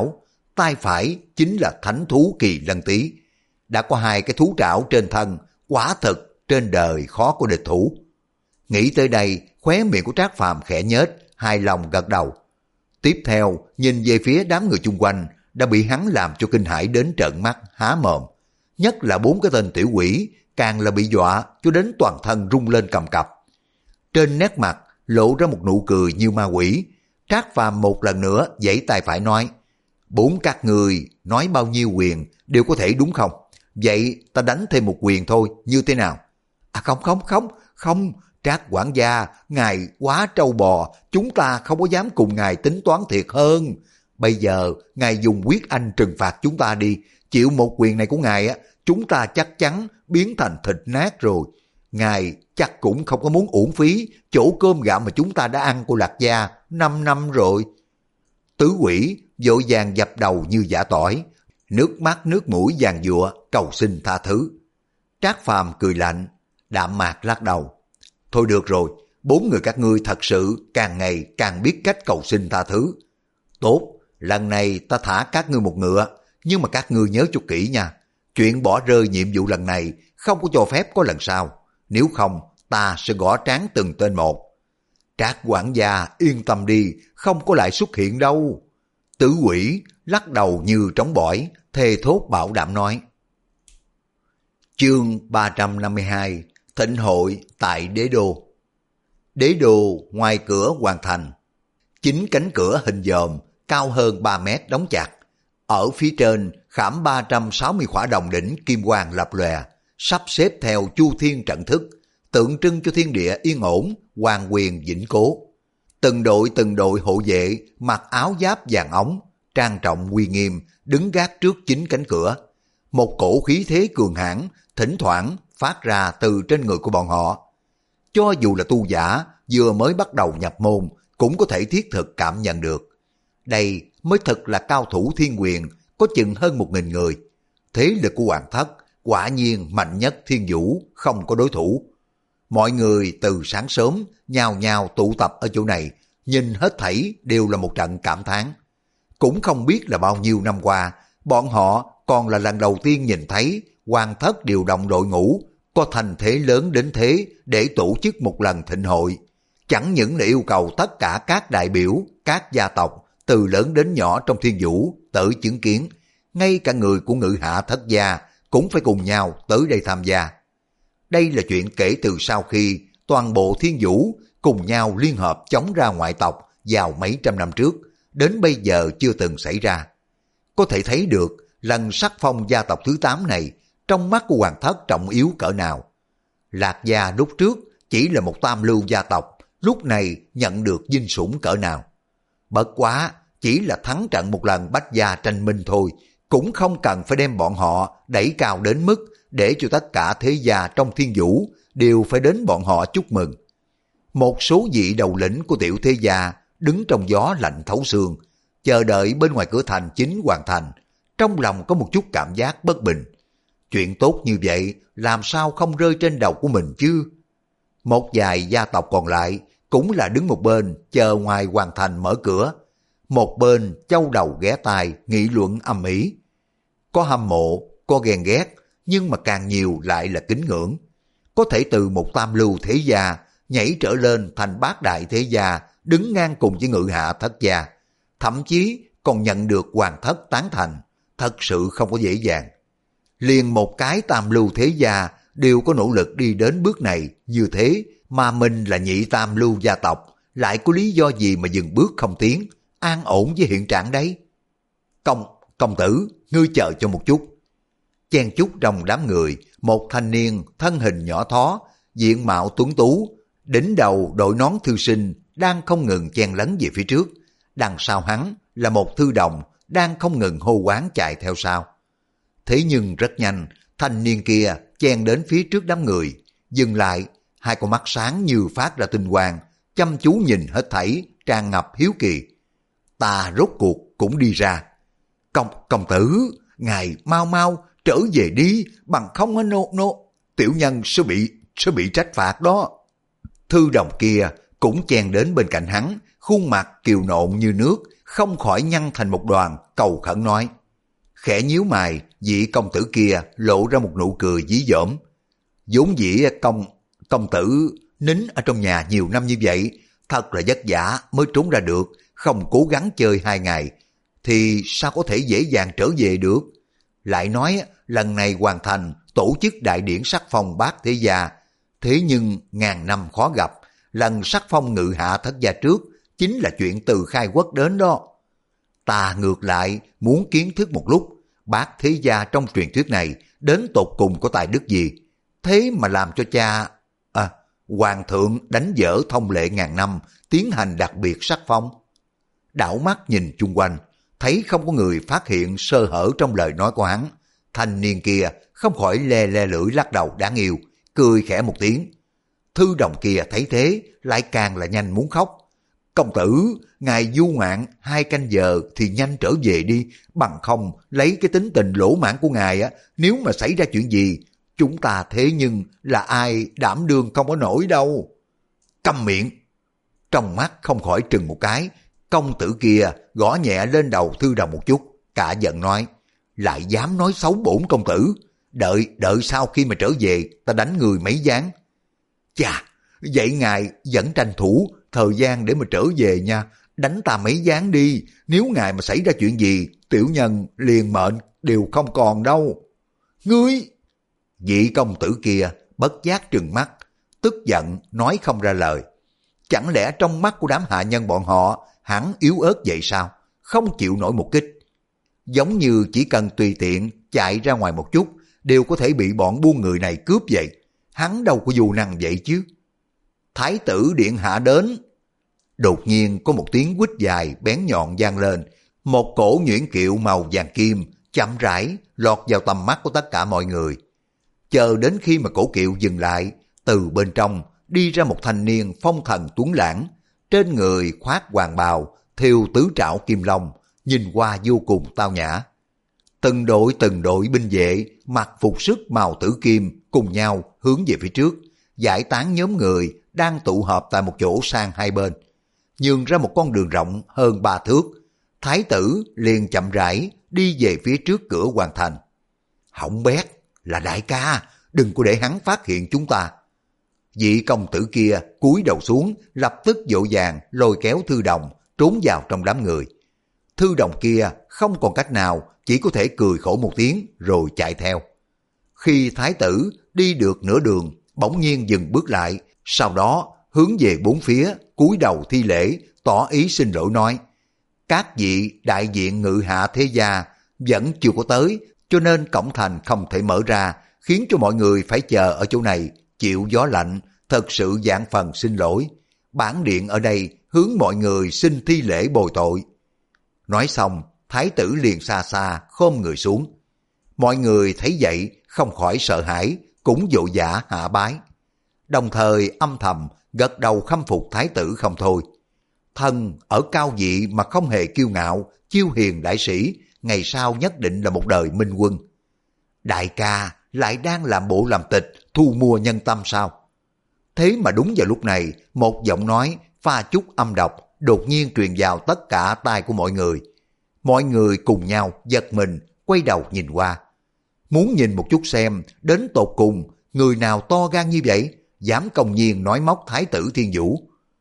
tay phải chính là thánh thú kỳ lân tí. Đã có hai cái thú trảo trên thân, quả thực trên đời khó có địch thủ. Nghĩ tới đây, khóe miệng của Trác Phàm khẽ nhếch, hài lòng gật đầu. Tiếp theo, nhìn về phía đám người chung quanh, đã bị hắn làm cho kinh hãi đến trợn mắt, há mồm. Nhất là bốn cái tên tiểu quỷ, càng là bị dọa cho đến toàn thân rung lên cầm cập. Trên nét mặt, lộ ra một nụ cười như ma quỷ. Trác Phàm một lần nữa giãy tay phải nói, bốn các người nói bao nhiêu quyền đều có thể đúng không? Vậy ta đánh thêm một quyền thôi, như thế nào? À không không không, không, Trác quản gia, ngài quá trâu bò, chúng ta không có dám cùng ngài tính toán thiệt hơn. Bây giờ, ngài dùng quyết anh trừng phạt chúng ta đi, chịu một quyền này của ngài á, chúng ta chắc chắn biến thành thịt nát rồi. Ngài chắc cũng không có muốn uổng phí chỗ cơm gạo mà chúng ta đã ăn của Lạc Gia năm năm rồi. Tứ quỷ vội vàng dập đầu như giả tỏi, nước mắt nước mũi vàng dụa cầu xin tha thứ. Trác Phàm cười lạnh, đạm mạc lắc đầu. Thôi được rồi, bốn người các ngươi thật sự càng ngày càng biết cách cầu xin tha thứ. Tốt, lần này ta thả các ngươi một ngựa, nhưng mà các ngươi nhớ cho kỹ nha. Chuyện bỏ rơi nhiệm vụ lần này không có cho phép có lần sau. Nếu không, ta sẽ gõ trán từng tên một. Trác quản gia yên tâm đi, không có lại xuất hiện đâu. Tứ quỷ lắc đầu như trống bỏi, thề thốt bảo đảm nói. Chương ba trăm năm mươi hai, Thịnh hội tại Đế Đô. Đế Đô ngoài cửa hoàn thành. Chính cánh cửa hình dòm cao hơn ba mét đóng chặt. Ở phía trên khảm ba trăm sáu mươi khỏa đồng đỉnh kim quang lập lòe, sắp xếp theo chu thiên trận thức, tượng trưng cho thiên địa yên ổn, hoàng quyền vĩnh cố. Từng đội từng đội hộ vệ mặc áo giáp vàng óng, trang trọng uy nghiêm, đứng gác trước chính cánh cửa. Một cổ khí thế cường hãn thỉnh thoảng phát ra từ trên người của bọn họ. Cho dù là tu giả vừa mới bắt đầu nhập môn cũng có thể thiết thực cảm nhận được. Đây mới thật là cao thủ thiên quyền, có chừng hơn một nghìn người. Thế lực của Hoàng Thất quả nhiên mạnh nhất thiên vũ, không có đối thủ. Mọi người từ sáng sớm nhào nhào tụ tập ở chỗ này, nhìn hết thảy đều là một trận cảm thán. Cũng không biết là bao nhiêu năm qua, bọn họ còn là lần đầu tiên nhìn thấy Hoàng Thất điều động đội ngũ có thành thế lớn đến thế để tổ chức một lần thịnh hội. Chẳng những là yêu cầu tất cả các đại biểu, các gia tộc từ lớn đến nhỏ trong thiên vũ tới chứng kiến, ngay cả người của Ngự Hạ Thất gia cũng phải cùng nhau tới đây tham gia. Đây là chuyện kể từ sau khi toàn bộ thiên vũ cùng nhau liên hợp chống ra ngoại tộc vào mấy trăm năm trước, đến bây giờ chưa từng xảy ra. Có thể thấy được lần sắc phong gia tộc thứ tám này trong mắt của Hoàng Thất trọng yếu cỡ nào. Lạc gia lúc trước chỉ là một tam lưu gia tộc, lúc này nhận được vinh sủng cỡ nào. Bất quá chỉ là thắng trận một lần bách gia tranh minh thôi, cũng không cần phải đem bọn họ đẩy cao đến mức để cho tất cả thế gia trong thiên vũ đều phải đến bọn họ chúc mừng. Một số vị đầu lĩnh của tiểu thế gia đứng trong gió lạnh thấu xương, chờ đợi bên ngoài cửa thành chính hoàn thành, trong lòng có một chút cảm giác bất bình. Chuyện tốt như vậy làm sao không rơi trên đầu của mình chứ? Một vài gia tộc còn lại cũng là đứng một bên chờ ngoài hoàn thành mở cửa, một bên châu đầu ghé tai nghị luận ầm ĩ. Có hâm mộ, có ghen ghét, nhưng mà càng nhiều lại là kính ngưỡng. Có thể từ một tam lưu thế gia nhảy trở lên thành bát đại thế gia, đứng ngang cùng với Ngự Hạ Thất gia, thậm chí còn nhận được Hoàng Thất tán thành, thật sự không có dễ dàng. Liền một cái tam lưu thế gia đều có nỗ lực đi đến bước này như thế, mà mình là nhị tam lưu gia tộc, lại có lý do gì mà dừng bước không tiến, an ổn với hiện trạng đấy? Công, công tử, ngươi chờ cho một chút. Chen chúc trong đám người, một thanh niên thân hình nhỏ thó, diện mạo tuấn tú, đỉnh đầu đội nón thư sinh đang không ngừng chen lấn về phía trước. Đằng sau hắn là một thư đồng đang không ngừng hô hoán chạy theo sau. Thế nhưng rất nhanh, thanh niên kia chen đến phía trước đám người, dừng lại, hai con mắt sáng như phát ra tinh quang, chăm chú nhìn hết thảy, tràn ngập hiếu kỳ. Ta rốt cuộc cũng đi ra. Công, công tử, ngài mau mau trở về đi, bằng không á nô nô, tiểu nhân sẽ bị, sẽ bị trách phạt đó. Thư đồng kia cũng chen đến bên cạnh hắn, khuôn mặt kiều nộn như nước, không khỏi nhăn thành một đoàn, cầu khẩn nói. Khẽ nhíu mày, vị công tử kia lộ ra một nụ cười dí dỏm. Vốn dĩ công công tử nín ở trong nhà nhiều năm như vậy, thật là vất vả mới trốn ra được, không cố gắng chơi hai ngày, thì sao có thể dễ dàng trở về được. Lại nói lần này hoàn thành tổ chức đại điển sắc phong bát thế gia, thế nhưng ngàn năm khó gặp, lần sắc phong ngự hạ thất gia trước chính là chuyện từ khai quốc đến đó. Ta ngược lại muốn kiến thức một lúc, bát thế gia trong truyền thuyết này đến tột cùng có tài đức gì, thế mà làm cho cha à, hoàng thượng đánh dở thông lệ ngàn năm, tiến hành đặc biệt sắc phong. Đảo mắt nhìn chung quanh, thấy không có người phát hiện sơ hở trong lời nói của hắn, thanh niên kia không khỏi le le lưỡi lắc đầu đáng yêu, cười khẽ một tiếng. Thư đồng kia thấy thế lại càng là nhanh muốn khóc. Công tử, ngài du ngoạn hai canh giờ thì nhanh trở về đi, bằng không lấy cái tính tình lỗ mãn của ngài á, nếu mà xảy ra chuyện gì, chúng ta thế nhưng là ai đảm đương không có nổi đâu. Câm miệng! Trong mắt không khỏi trừng một cái, công tử kia gõ nhẹ lên đầu thư đồng một chút, cả giận nói, lại dám nói xấu bổn công tử, đợi đợi sau khi mà trở về ta đánh người mấy gián. Chà, vậy ngài vẫn tranh thủ thời gian để mà trở về nha, đánh ta mấy gián đi, nếu ngài mà xảy ra chuyện gì, tiểu nhân liền mệnh đều không còn đâu. Ngươi! Vị công tử kia bất giác trừng mắt, tức giận nói không ra lời. Chẳng lẽ trong mắt của đám hạ nhân bọn họ hắn yếu ớt vậy sao, không chịu nổi một kích. Giống như chỉ cần tùy tiện chạy ra ngoài một chút đều có thể bị bọn buôn người này cướp vậy, hắn đâu có dù năng vậy chứ. Thái tử điện hạ đến. Đột nhiên có một tiếng quýt dài bén nhọn vang lên, một cổ nhuyễn kiệu màu vàng kim chậm rãi lọt vào tầm mắt của tất cả mọi người. Chờ đến khi mà cổ kiệu dừng lại, từ bên trong đi ra một thanh niên phong thần tuấn lãng, trên người khoác hoàng bào thêu tứ trảo kim long, nhìn qua vô cùng tao nhã. Từng đội từng đội binh vệ mặc phục sức màu tử kim cùng nhau hướng về phía trước, giải tán nhóm người đang tụ họp tại một chỗ sang hai bên, nhường ra một con đường rộng hơn ba thước. Thái tử liền chậm rãi đi về phía trước cửa hoàng thành. Hỏng bét, là đại ca, đừng có để hắn phát hiện chúng ta. Vị công tử kia cúi đầu xuống, lập tức vội vàng lôi kéo thư đồng trốn vào trong đám người. Thư đồng kia không còn cách nào, chỉ có thể cười khổ một tiếng rồi chạy theo. Khi thái tử đi được nửa đường, bỗng nhiên dừng bước lại, sau đó hướng về bốn phía cúi đầu thi lễ, tỏ ý xin lỗi nói: các vị đại diện ngự hạ thế gia vẫn chưa có tới, cho nên cổng thành không thể mở ra, khiến cho mọi người phải chờ ở chỗ này chịu gió lạnh, thật sự vạn phần xin lỗi. Bản điện ở đây hướng mọi người xin thi lễ bồi tội. Nói xong, thái tử liền xa xa khom người xuống. Mọi người thấy vậy không khỏi sợ hãi, cũng vội vã hạ bái, đồng thời âm thầm gật đầu khâm phục thái tử không thôi. Thân ở cao vị mà không hề kiêu ngạo, chiêu hiền đại sĩ, ngày sau nhất định là một đời minh quân. Đại ca lại đang làm bộ làm tịch thu mua nhân tâm sao? Thế mà đúng vào lúc này, một giọng nói pha chút âm độc đột nhiên truyền vào tất cả tai của mọi người. Mọi người cùng nhau giật mình quay đầu nhìn qua, muốn nhìn một chút xem đến tột cùng người nào to gan như vậy, dám công nhiên nói móc thái tử Thiên Vũ.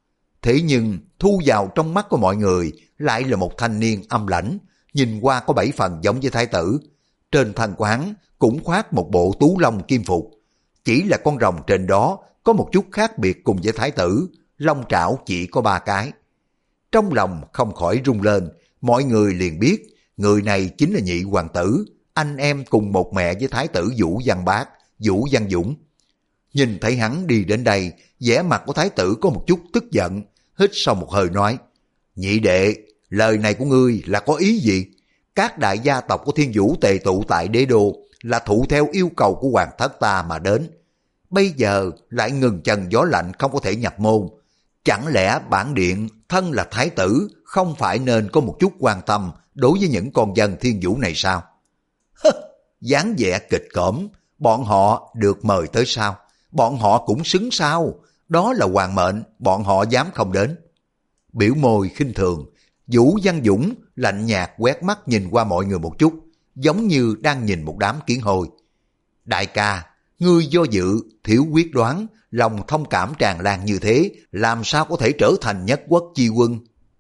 Thế nhưng thu vào trong mắt của mọi người lại là một thanh niên âm lãnh, nhìn qua có bảy phần giống với thái tử. Trên thân của hắn cũng khoác một bộ tú long kim phục, chỉ là con rồng trên đó có một chút khác biệt cùng với thái tử, long trảo chỉ có ba cái. Trong lòng không khỏi rung lên, mọi người liền biết người này chính là nhị hoàng tử, anh em cùng một mẹ với thái tử Vũ Văn Bác, Vũ Văn Dũng. Nhìn thấy hắn đi đến đây, vẻ mặt của thái tử có một chút tức giận, hít sâu một hơi nói: nhị đệ, lời này của ngươi là có ý gì? Các đại gia tộc của Thiên Vũ tề tụ tại đế đô là thụ theo yêu cầu của hoàng thất ta mà đến, bây giờ lại ngừng chân gió lạnh không có thể nhập môn. Chẳng lẽ bản điện thân là thái tử không phải nên có một chút quan tâm đối với những con dân Thiên Vũ này sao? Hứ, dáng vẻ kịch cỡm, bọn họ được mời tới sao? Bọn họ cũng xứng sao? Đó là hoàng mệnh, bọn họ dám không đến. biểu môi khinh thường. Vũ Văn Dũng lạnh nhạt quét mắt nhìn qua mọi người một chút, giống như đang nhìn một đám kiến hôi. Đại ca, ngươi do dự, thiếu quyết đoán, lòng thông cảm tràn lan như thế, làm sao có thể trở thành nhất quốc chi quân?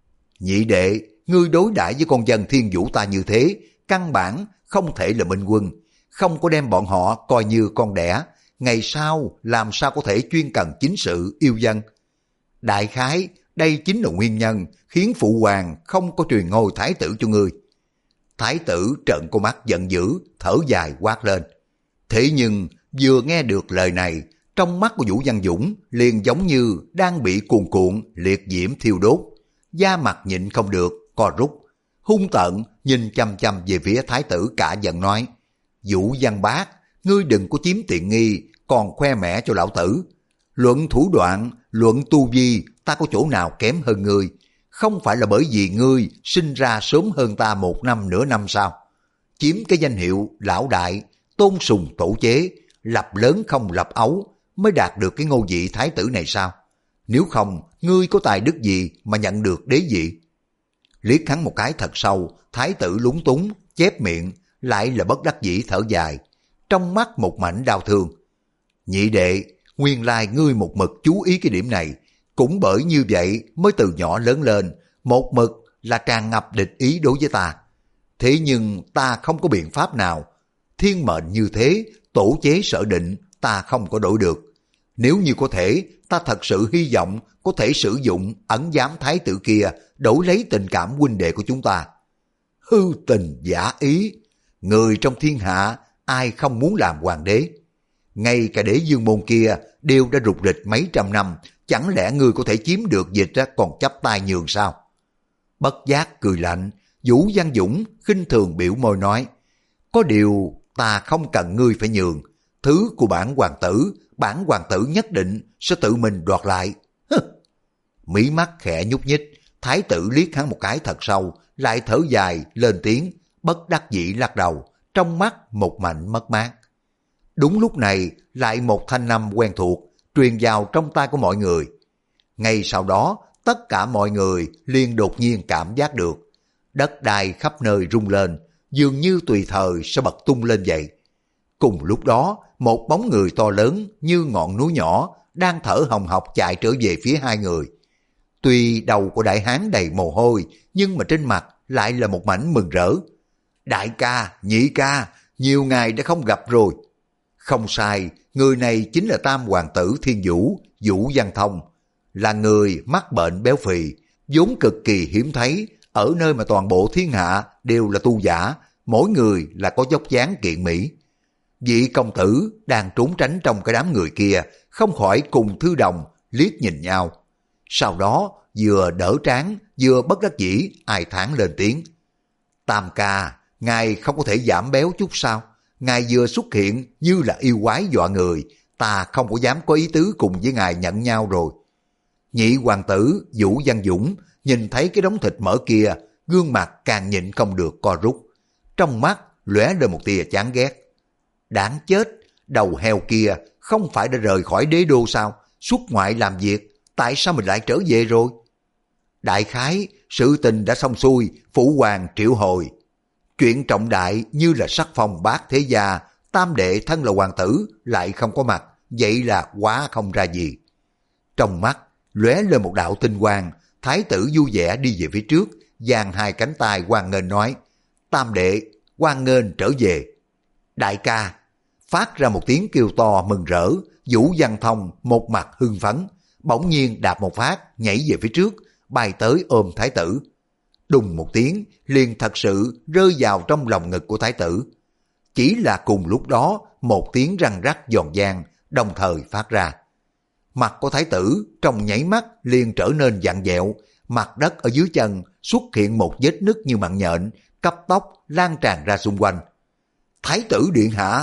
Nhị đệ, ngươi đối đãi với con dân Thiên Vũ ta như thế, căn bản không thể là minh quân, không có đem bọn họ coi như con đẻ, ngày sau làm sao có thể chuyên cần chính sự yêu dân. Đại khái, đây chính là nguyên nhân khiến phụ hoàng không có truyền ngôi thái tử cho ngươi. Thái tử trợn con mắt giận dữ, thở dài quát lên. Thế nhưng vừa nghe được lời này, trong mắt của Vũ Văn Dũng liền giống như đang bị cuồn cuộn liệt diễm thiêu đốt, da mặt nhịn không được, co rút, hung tợn nhìn chăm chăm về phía thái tử cả giận nói: Vũ Văn Bác, ngươi đừng có chiếm tiện nghi, còn khoe mẽ cho lão tử. Luận thủ đoạn, luận tu vi, ta có chỗ nào kém hơn ngươi? Không phải là bởi vì ngươi sinh ra sớm hơn ta một năm nửa năm sao? Chiếm cái danh hiệu lão đại, tôn sùng tổ chế, lập lớn không lập ấu, mới đạt được cái ngôi vị thái tử này sao? Nếu không, ngươi có tài đức gì mà nhận được đế vị? Liếc hắn một cái thật sâu, thái tử lúng túng, chép miệng, lại là bất đắc dĩ thở dài, trong mắt một mảnh đau thương. Nhị đệ, nguyên lai ngươi một mực chú ý cái điểm này, cũng bởi như vậy mới từ nhỏ lớn lên, một mực là tràn ngập địch ý đối với ta. Thế nhưng ta không có biện pháp nào, thiên mệnh như thế, tổ chế sở định, ta không có đổi được. Nếu như có thể, ta thật sự hy vọng có thể sử dụng ẩn giám thái tử kia đổi lấy tình cảm huynh đệ của chúng ta. Hư tình giả ý, người trong thiên hạ ai không muốn làm hoàng đế? Ngay cả đế dương môn kia đều đã rục rịch mấy trăm năm, chẳng lẽ ngươi có thể chiếm được dịch còn chấp tay nhường sao? Bất giác cười lạnh, Vũ Văn Dũng khinh thường biểu môi nói: có điều ta không cần ngươi phải nhường, thứ của bản hoàng tử, bản hoàng tử nhất định sẽ tự mình đoạt lại. Mí mắt khẽ nhúc nhích, thái tử liếc hắn một cái thật sâu, lại thở dài lên tiếng, bất đắc dĩ lắc đầu, trong mắt một mảnh mất mát. Đúng lúc này, lại một thanh âm quen thuộc truyền vào trong tai của mọi người. Ngay sau đó, tất cả mọi người liền đột nhiên cảm giác được đất đai khắp nơi rung lên, dường như tùy thời sẽ bật tung lên vậy. Cùng lúc đó, một bóng người to lớn như ngọn núi nhỏ đang thở hồng hộc chạy trở về phía hai người. Tuy đầu của đại hán đầy mồ hôi, nhưng mà trên mặt lại là một mảnh mừng rỡ. Đại ca, nhị ca, nhiều ngày đã không gặp rồi. Không sai, người này chính là tam hoàng tử Thiên Vũ, Vũ Văn Thông, là người mắc bệnh béo phì, vốn cực kỳ hiếm thấy, ở nơi mà toàn bộ thiên hạ đều là tu giả, mỗi người là có dốc dáng kiện mỹ. Vị công tử đang trốn tránh trong cái đám người kia, không khỏi cùng Thư Đồng liếc nhìn nhau. Sau đó vừa đỡ trán, vừa bất đắc dĩ ai thán lên tiếng: Tam ca, ngài không có thể giảm béo chút sao? Ngài vừa xuất hiện như là yêu quái dọa người, ta không có dám có ý tứ cùng với ngài nhận nhau rồi. Nhị hoàng tử Vũ Văn Dũng nhìn thấy cái đống thịt mỡ kia, gương mặt càng nhịn không được co rút, trong mắt lóe lên một tia chán ghét. Đáng chết, đầu heo kia không phải đã rời khỏi đế đô sao? Xuất ngoại làm việc, tại sao mình lại trở về rồi? Đại khái, sự tình đã xong xuôi, phụ hoàng triệu hồi. Chuyện trọng đại như là sắc phong bát thế gia, tam đệ thân là hoàng tử lại không có mặt, vậy là quá không ra gì. Trong mắt lóe lên một đạo tinh quang, thái tử vui vẻ đi về phía trước, giang hai cánh tay hoan nghênh nói: Tam đệ, hoan nghênh trở về. Đại ca, phát ra một tiếng kêu to mừng rỡ, Vũ Văn Thông một mặt hưng phấn, bỗng nhiên đạp một phát nhảy về phía trước, bay tới ôm thái tử. Đùng một tiếng, liền thật sự rơi vào trong lòng ngực của thái tử. Chỉ là cùng lúc đó, một tiếng răng rắc giòn giang đồng thời phát ra. Mặt của thái tử trong nháy mắt liền trở nên vặn vẹo, mặt đất ở dưới chân xuất hiện một vết nứt như mạng nhện, cấp tốc lan tràn ra xung quanh. Thái tử điện hạ!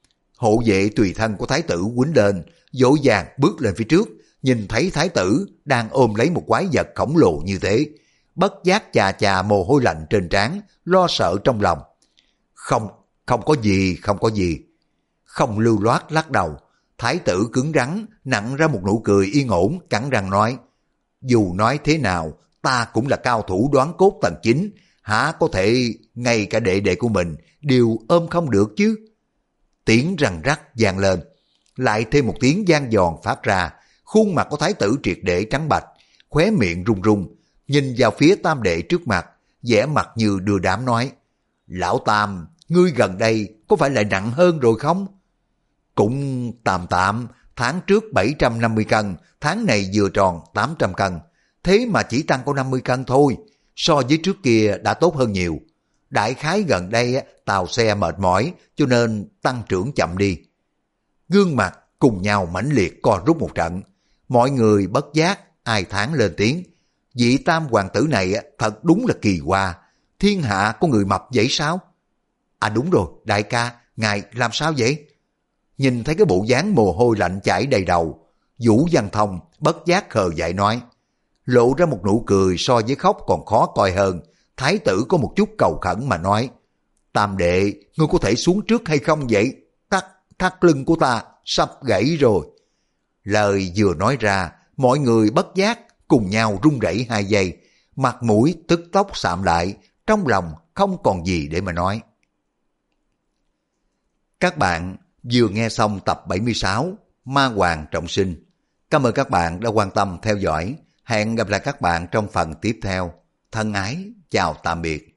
Hộ vệ tùy thân của thái tử quýnh lên, dỗ dàng bước lên phía trước, nhìn thấy thái tử đang ôm lấy một quái vật khổng lồ như thế, bất giác chà chà mồ hôi lạnh trên trán, lo sợ trong lòng. Không, không có gì, không có gì. Không lưu loát lắc đầu, thái tử cứng rắn, nặn ra một nụ cười yên ổn, cắn răng nói: Dù nói thế nào, ta cũng là cao thủ đoán cốt tầng chín, há có thể ngay cả đệ đệ của mình đều ôm không được chứ. Tiếng răng rắc vang lên, lại thêm một tiếng vang giòn phát ra, khuôn mặt của thái tử triệt để trắng bạch, khóe miệng run run, nhìn vào phía tam đệ trước mặt, vẻ mặt như đưa đám nói, lão tam, ngươi gần đây có phải lại nặng hơn rồi không? Cũng tạm tạm, tháng trước bảy trăm năm mươi cân, tháng này vừa tròn tám trăm cân, thế mà chỉ tăng có năm mươi cân thôi, so với trước kia đã tốt hơn nhiều. Đại khái gần đây tàu xe mệt mỏi cho nên tăng trưởng chậm đi. Gương mặt cùng nhau mãnh liệt co rút một trận, mọi người bất giác ai thán lên tiếng, vị tam hoàng tử này thật đúng là kỳ hoa, thiên hạ có người mập vậy sao? À đúng rồi, đại ca, ngài làm sao vậy? Nhìn thấy cái bộ dáng mồ hôi lạnh chảy đầy đầu, Vũ Văn Thông bất giác khờ dại nói, lộ ra một nụ cười so với khóc còn khó coi hơn. Thái tử có một chút cầu khẩn mà nói, tam đệ, ngươi có thể xuống trước hay không vậy? Thắt, thắt lưng của ta sắp gãy rồi. Lời vừa nói ra, mọi người bất giác cùng nhau run rẩy hai giây, mặt mũi tức tốc sạm lại, trong lòng không còn gì để mà nói. Các bạn vừa nghe xong tập bảy mươi sáu Ma Hoàng Trọng Sinh. Cảm ơn các bạn đã quan tâm theo dõi. Hẹn gặp lại các bạn trong phần tiếp theo. Thân ái, chào tạm biệt.